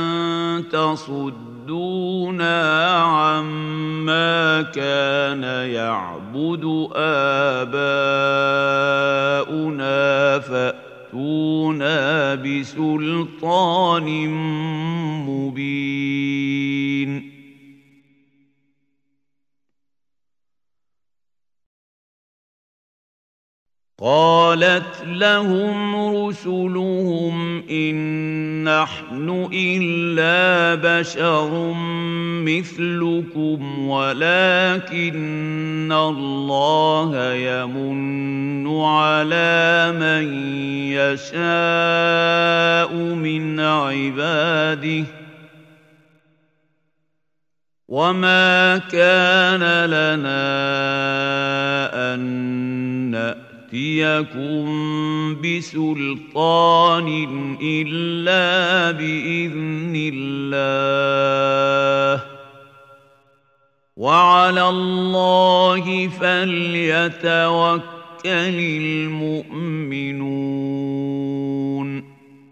تصدونا عما كان يعبد آباؤنا فأتونا بسلطان مبين قالت لهم رسلهم إن نحن إلا بشر مثلكم ولكن الله يمن على من يشاء من عباده وما كان لنا أن نأتي يأتيكم بسلطان إلا بإذن الله وعلى الله فليتوكل المؤمنون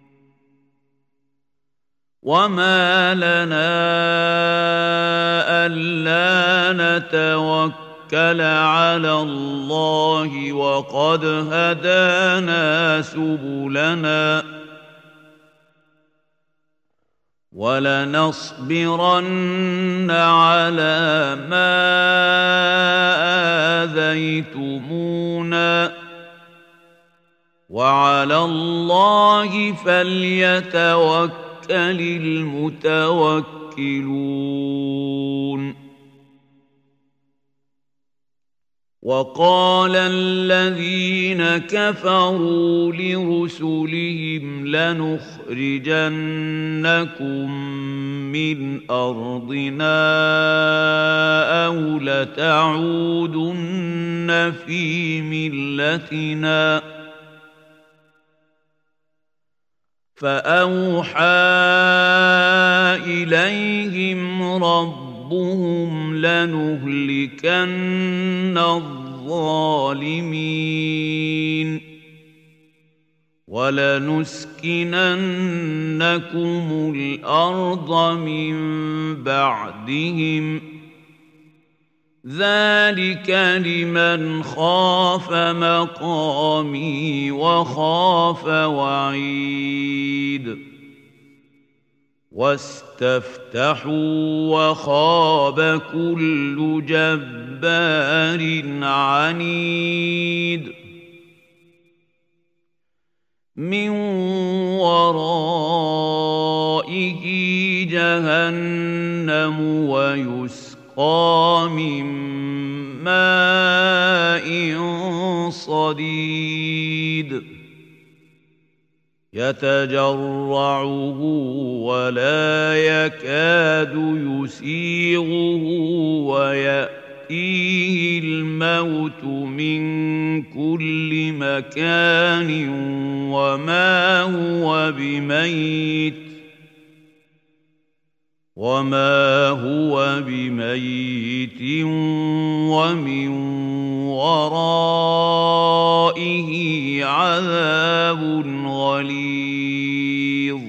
وما لنا ألا نتوكل على الله وقد هدانا سبلنا ولنصبرن على ما آذيتمونا وعلى الله فليتوكل المتوكلون وقال الذين كفروا لرسلهم لنخرجنكم من أرضنا أو لتعودن في ملتنا فأوحى إليهم ربهم ربهم لنهلكن الظالمين ولنسكننكم الأرض من بعدهم ذلك لمن خاف مقامي وخاف وعيد واستفتحوا وخاب كل جبار عنيد من ورائه جهنم ويسقى من ماء صديد يتجرعه ولا يكاد يسيغه ويأتيه الموت من كل مكان وما هو بميت وما هو بميت ومن ورائه عذاب غليظ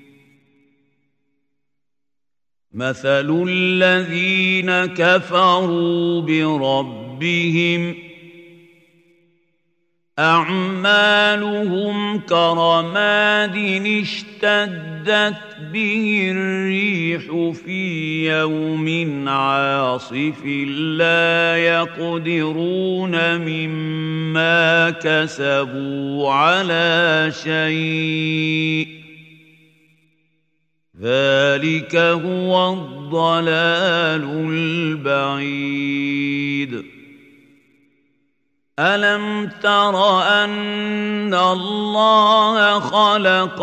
مثل الذين كفروا بربهم أعمالهم كرماد اشتدت به الريح في يوم عاصف لا يقدرون مما كسبوا على شيء ذلك هو الضلال البعيد ألم تر أن الله خلق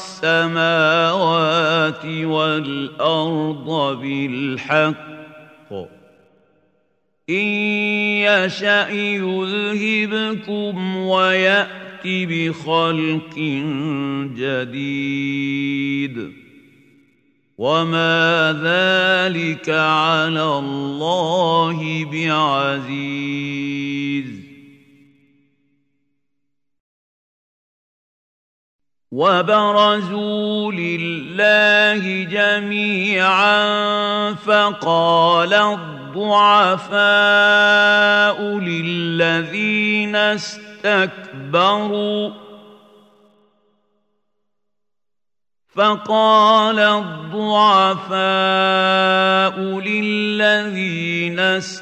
السماوات والأرض بالحق إن يشأ يذهبكم ويأت بخلق جديد وما ذلك على الله بعزيز وبرزوا لله جميعا فقال الضعفاء للذين استكبروا فقال الضعفاء للذين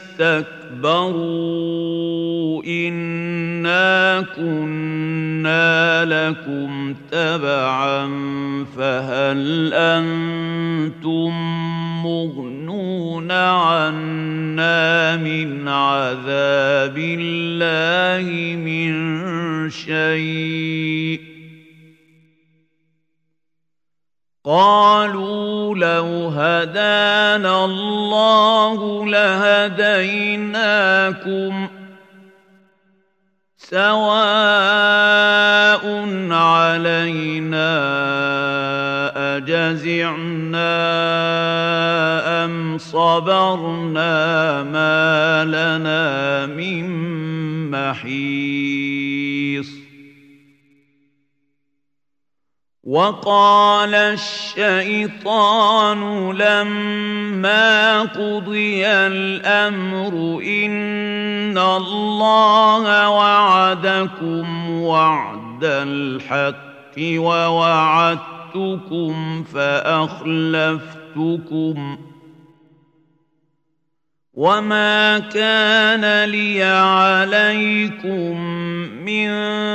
استكبروا إنا كنا لكم تبعا فهل أنتم مغنون عنا من عذاب الله من شيء قالوا لو هدانا الله لهديناكم سواء علينا أجزعنا أم صبرنا ما لنا من محيص وقال الشيطان لما قضي الأمر إن الله وعدكم وعد الحق ووعدتكم فأخلفتكم وما كان لي عليكم من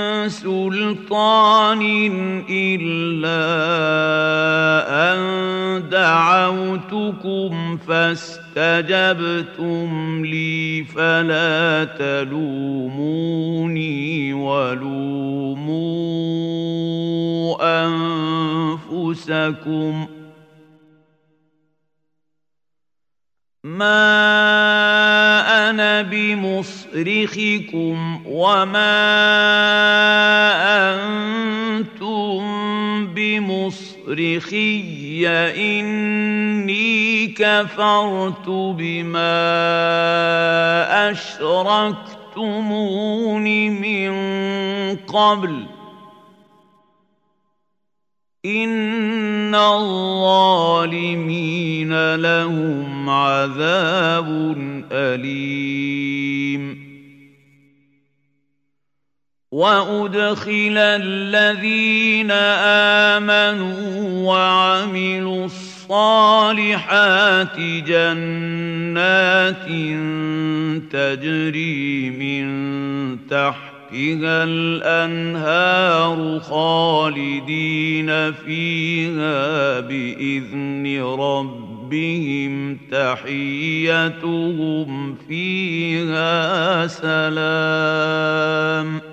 سلطان إلا أن دعوتكم فاستجبتم لي فلا تلوموني ولوموا أنفسكم ما أنا بمصرخكم وما أنتم بمصرخي إني كفرت بما أشركتمون من قبل إن الظالمين لهم عذاب أليم وأدخل الذين آمنوا وعملوا الصالحات جنات تجري من تحتها الأنهار خالدين فيها بإذن ربهم تحيتهم فيها سلام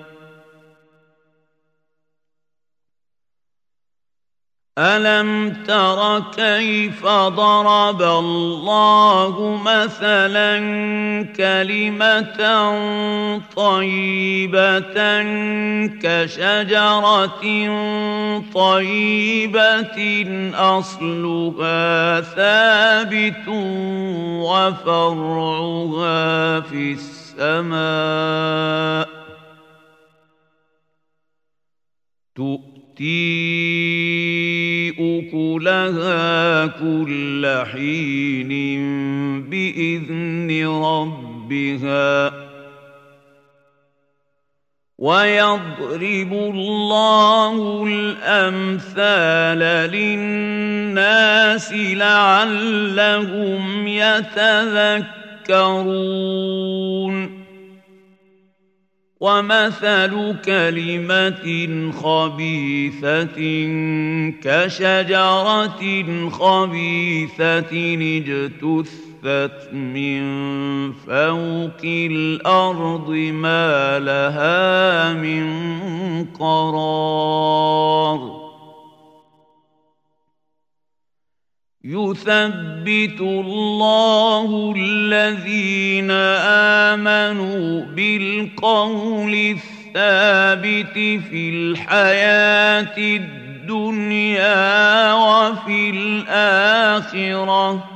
ألم تر كيف ضرب الله مثلا كلمة طيبة كشجرة طيبة أصلها ثابت وفرعها في السماء تؤتي أكلها كل حين بإذن ربها ويضرب الله الأمثال للناس لعلهم يتذكرون ومثل كلمة خبيثة كشجرة خبيثة اجتثت من فوق الأرض ما لها من قرار يثبت الله الذين آمنوا بالقول الثابت في الحياة الدنيا وفي الآخرة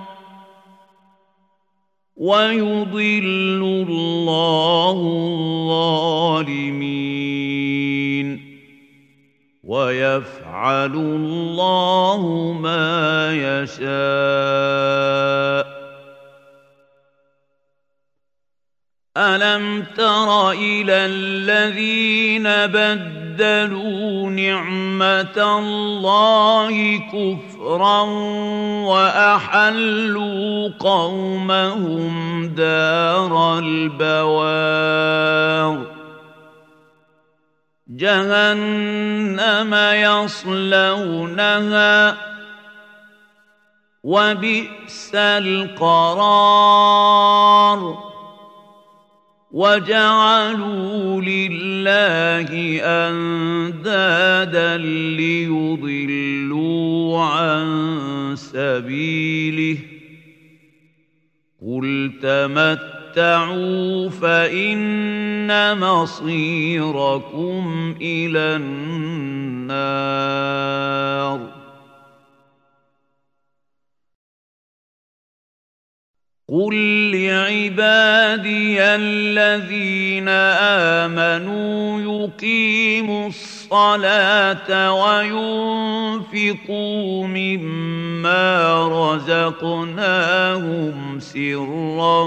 ويضل الله الظالمين ويفعل الله ما يشاء ألم تر إلى الذين بدلوا نعمة الله كفرا وأحلوا قومهم دار البوار جهنم يصلونها وبئس القرار وجعلوا لله أندادا ليضلوا عن سبيله قل تمتعوا فإن مصيركم إلى النار قل لعبادي الذين آمنوا يقيموا الصلاة وينفقوا مما رزقناهم سرا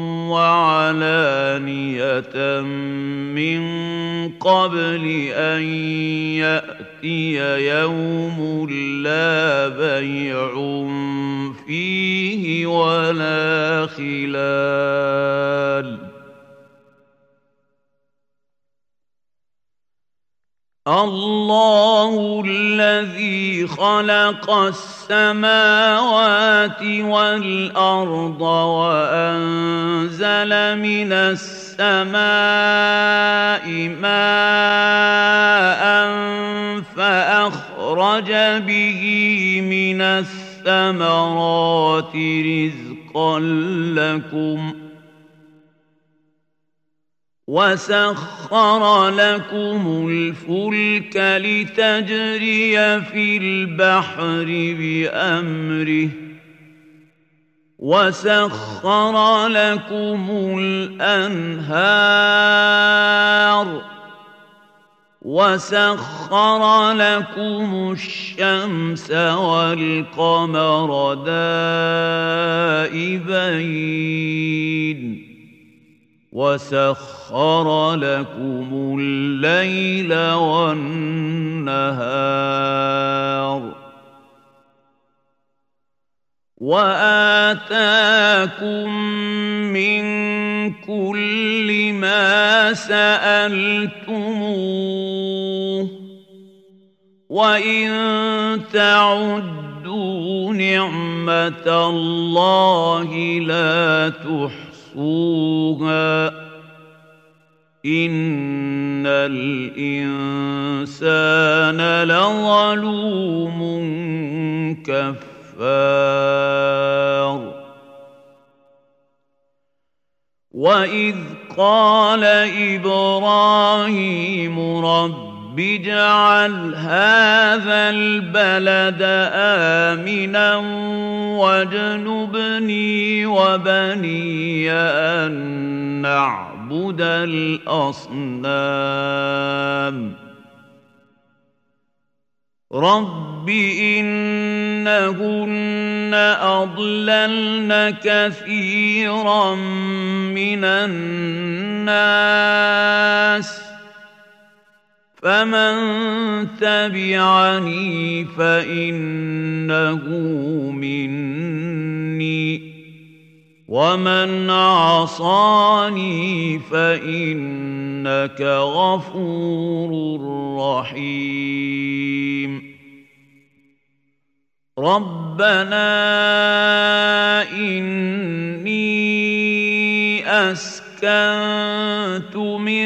وعلانية من قبل أن يأتي يوم لا بيع فيه ولا خلال الله الذي خلق السماوات والأرض وأنزل من السماء ماء فأخرج به من الثمرات رزقا لكم وسخر لكم الفلك لتجري في البحر بأمره وسخر لكم الأنهار وسخر لكم الشمس والقمر دائبين وسخر لكم الليل والنهار وآتاكم من كل ما سألتموه وإن تعدوا نعمة الله لا تحصوها إن الإنسان لظلوم كفار وإذ قال إبراهيم رب اجعل هذا البلد آمنا واجنبني وبني أن نعبد الأصنام رب إنهن أضللن كثيرا من الناس فمن تبعني فإنه مني ومن عصاني فإنك غفور رحيم ربنا إني أسكنت من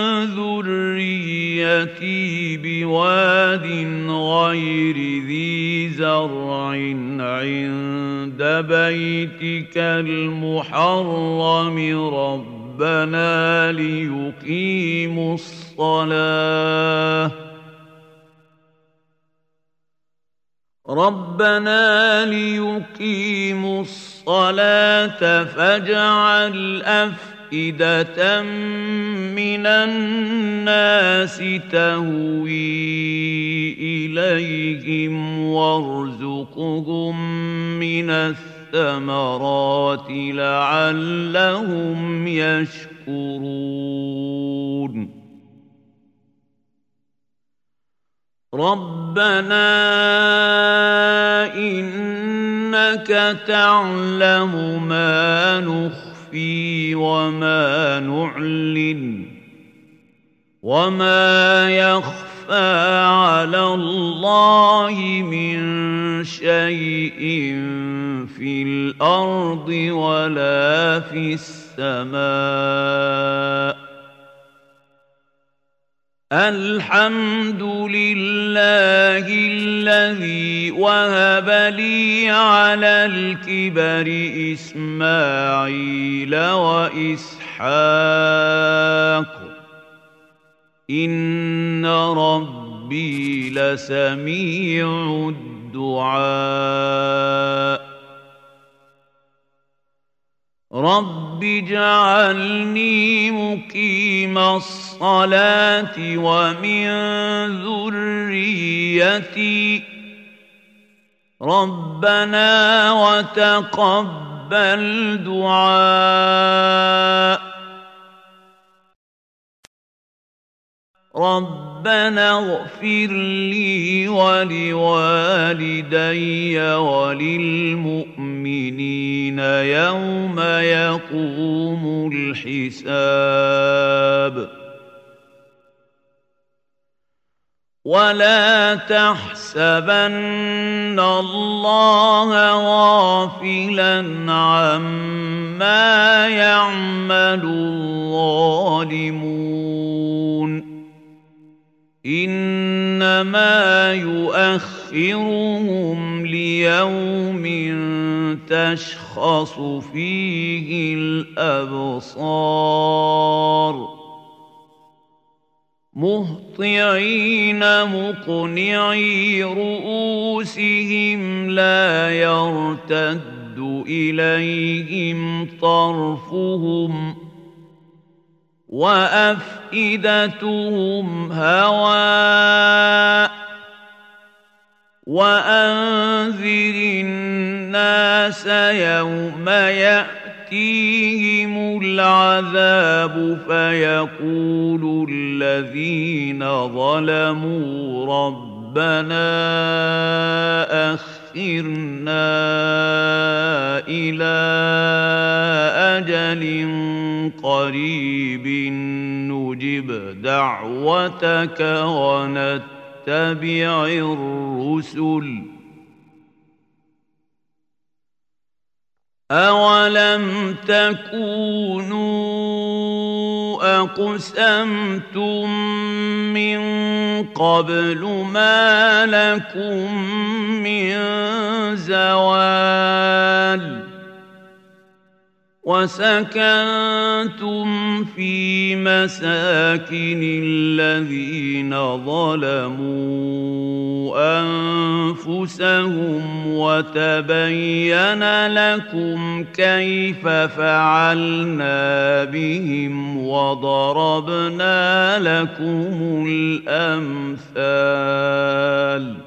ذريتي بواد غير ذي زرع عند بيتك المحرم ربنا ليقيموا الصلاة ربنا ليقيموا الصلاة فاجعل أفئدة من الناس تهوي إليهم وارزقهم من الثمرات لعلهم يشكرون ربنا إنك تعلم ما نخفي وما نعلن وما يخفى على الله من شيء في الأرض ولا في السماء الحمد لله الذي وهب لي على الكبر إسماعيل وإسحاق إن ربي لسميع الدعاء رب اجعلني مقيم الصلاة ومن ذريتي ربنا وتقبل دعاء ربنا اغفر لي ولوالدي وللمؤمنين يوم يقوم الحساب ولا تحسبن الله غافلا عما يعمل الظالمون إنما يؤخرهم ليوم تشخص فيه الأبصار مهطعين مقنعي رؤوسهم لا يرتد إليهم طرفهم وأفئدتهم هواء وأنذر الناس يوم يأتيهم العذاب فيقول الذين ظلموا ربنا أخرنا إلى أجل قريب نجب دعوتك ونتبع الرسل أولم تكونوا أقسمتم من قبل ما لكم من زوال وسكنتم في مساكن الذين ظلموا أنفسهم وتبين لكم كيف فعلنا بهم وضربنا لكم الأمثال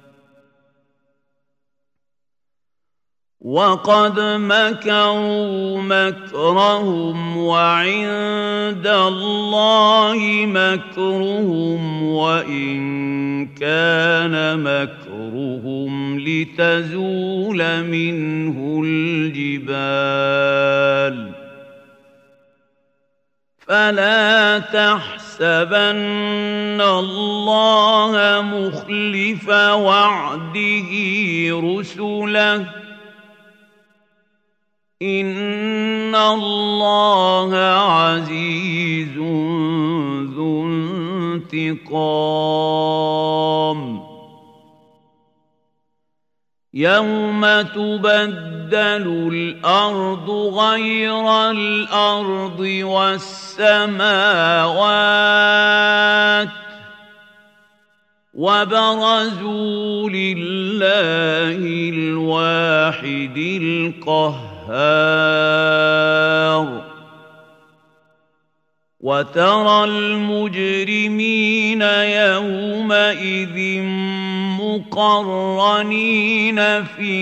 وقد مكروا مكرهم وعند الله مكرهم وإن كان مكرهم لتزول منه الجبال فلا تحسبن الله مخلف وعده رسله إن الله عزيز ذو انتقام يوم تبدل الأرض غير الأرض والسماوات وبرزوا لله الواحد القهار وترى المجرمين يومئذ مقرنين في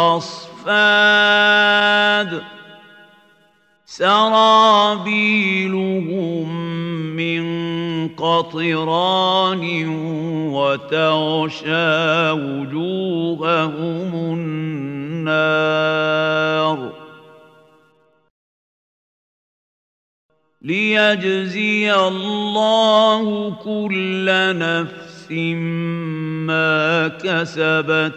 الأصفاد سرابيلهم من قطران وتغشى وجوههم النار ليجزي الله كل نفس ما كسبت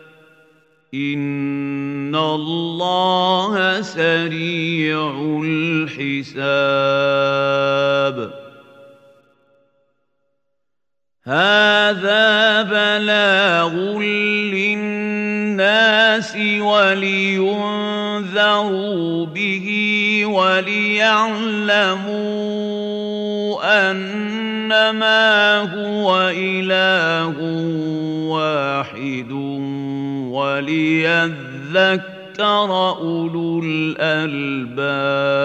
إن الله سريع الحساب هذا بلاغ للناس ولينذروا به وليعلموا أنما هو إله واحد وليذكر أولو الألباب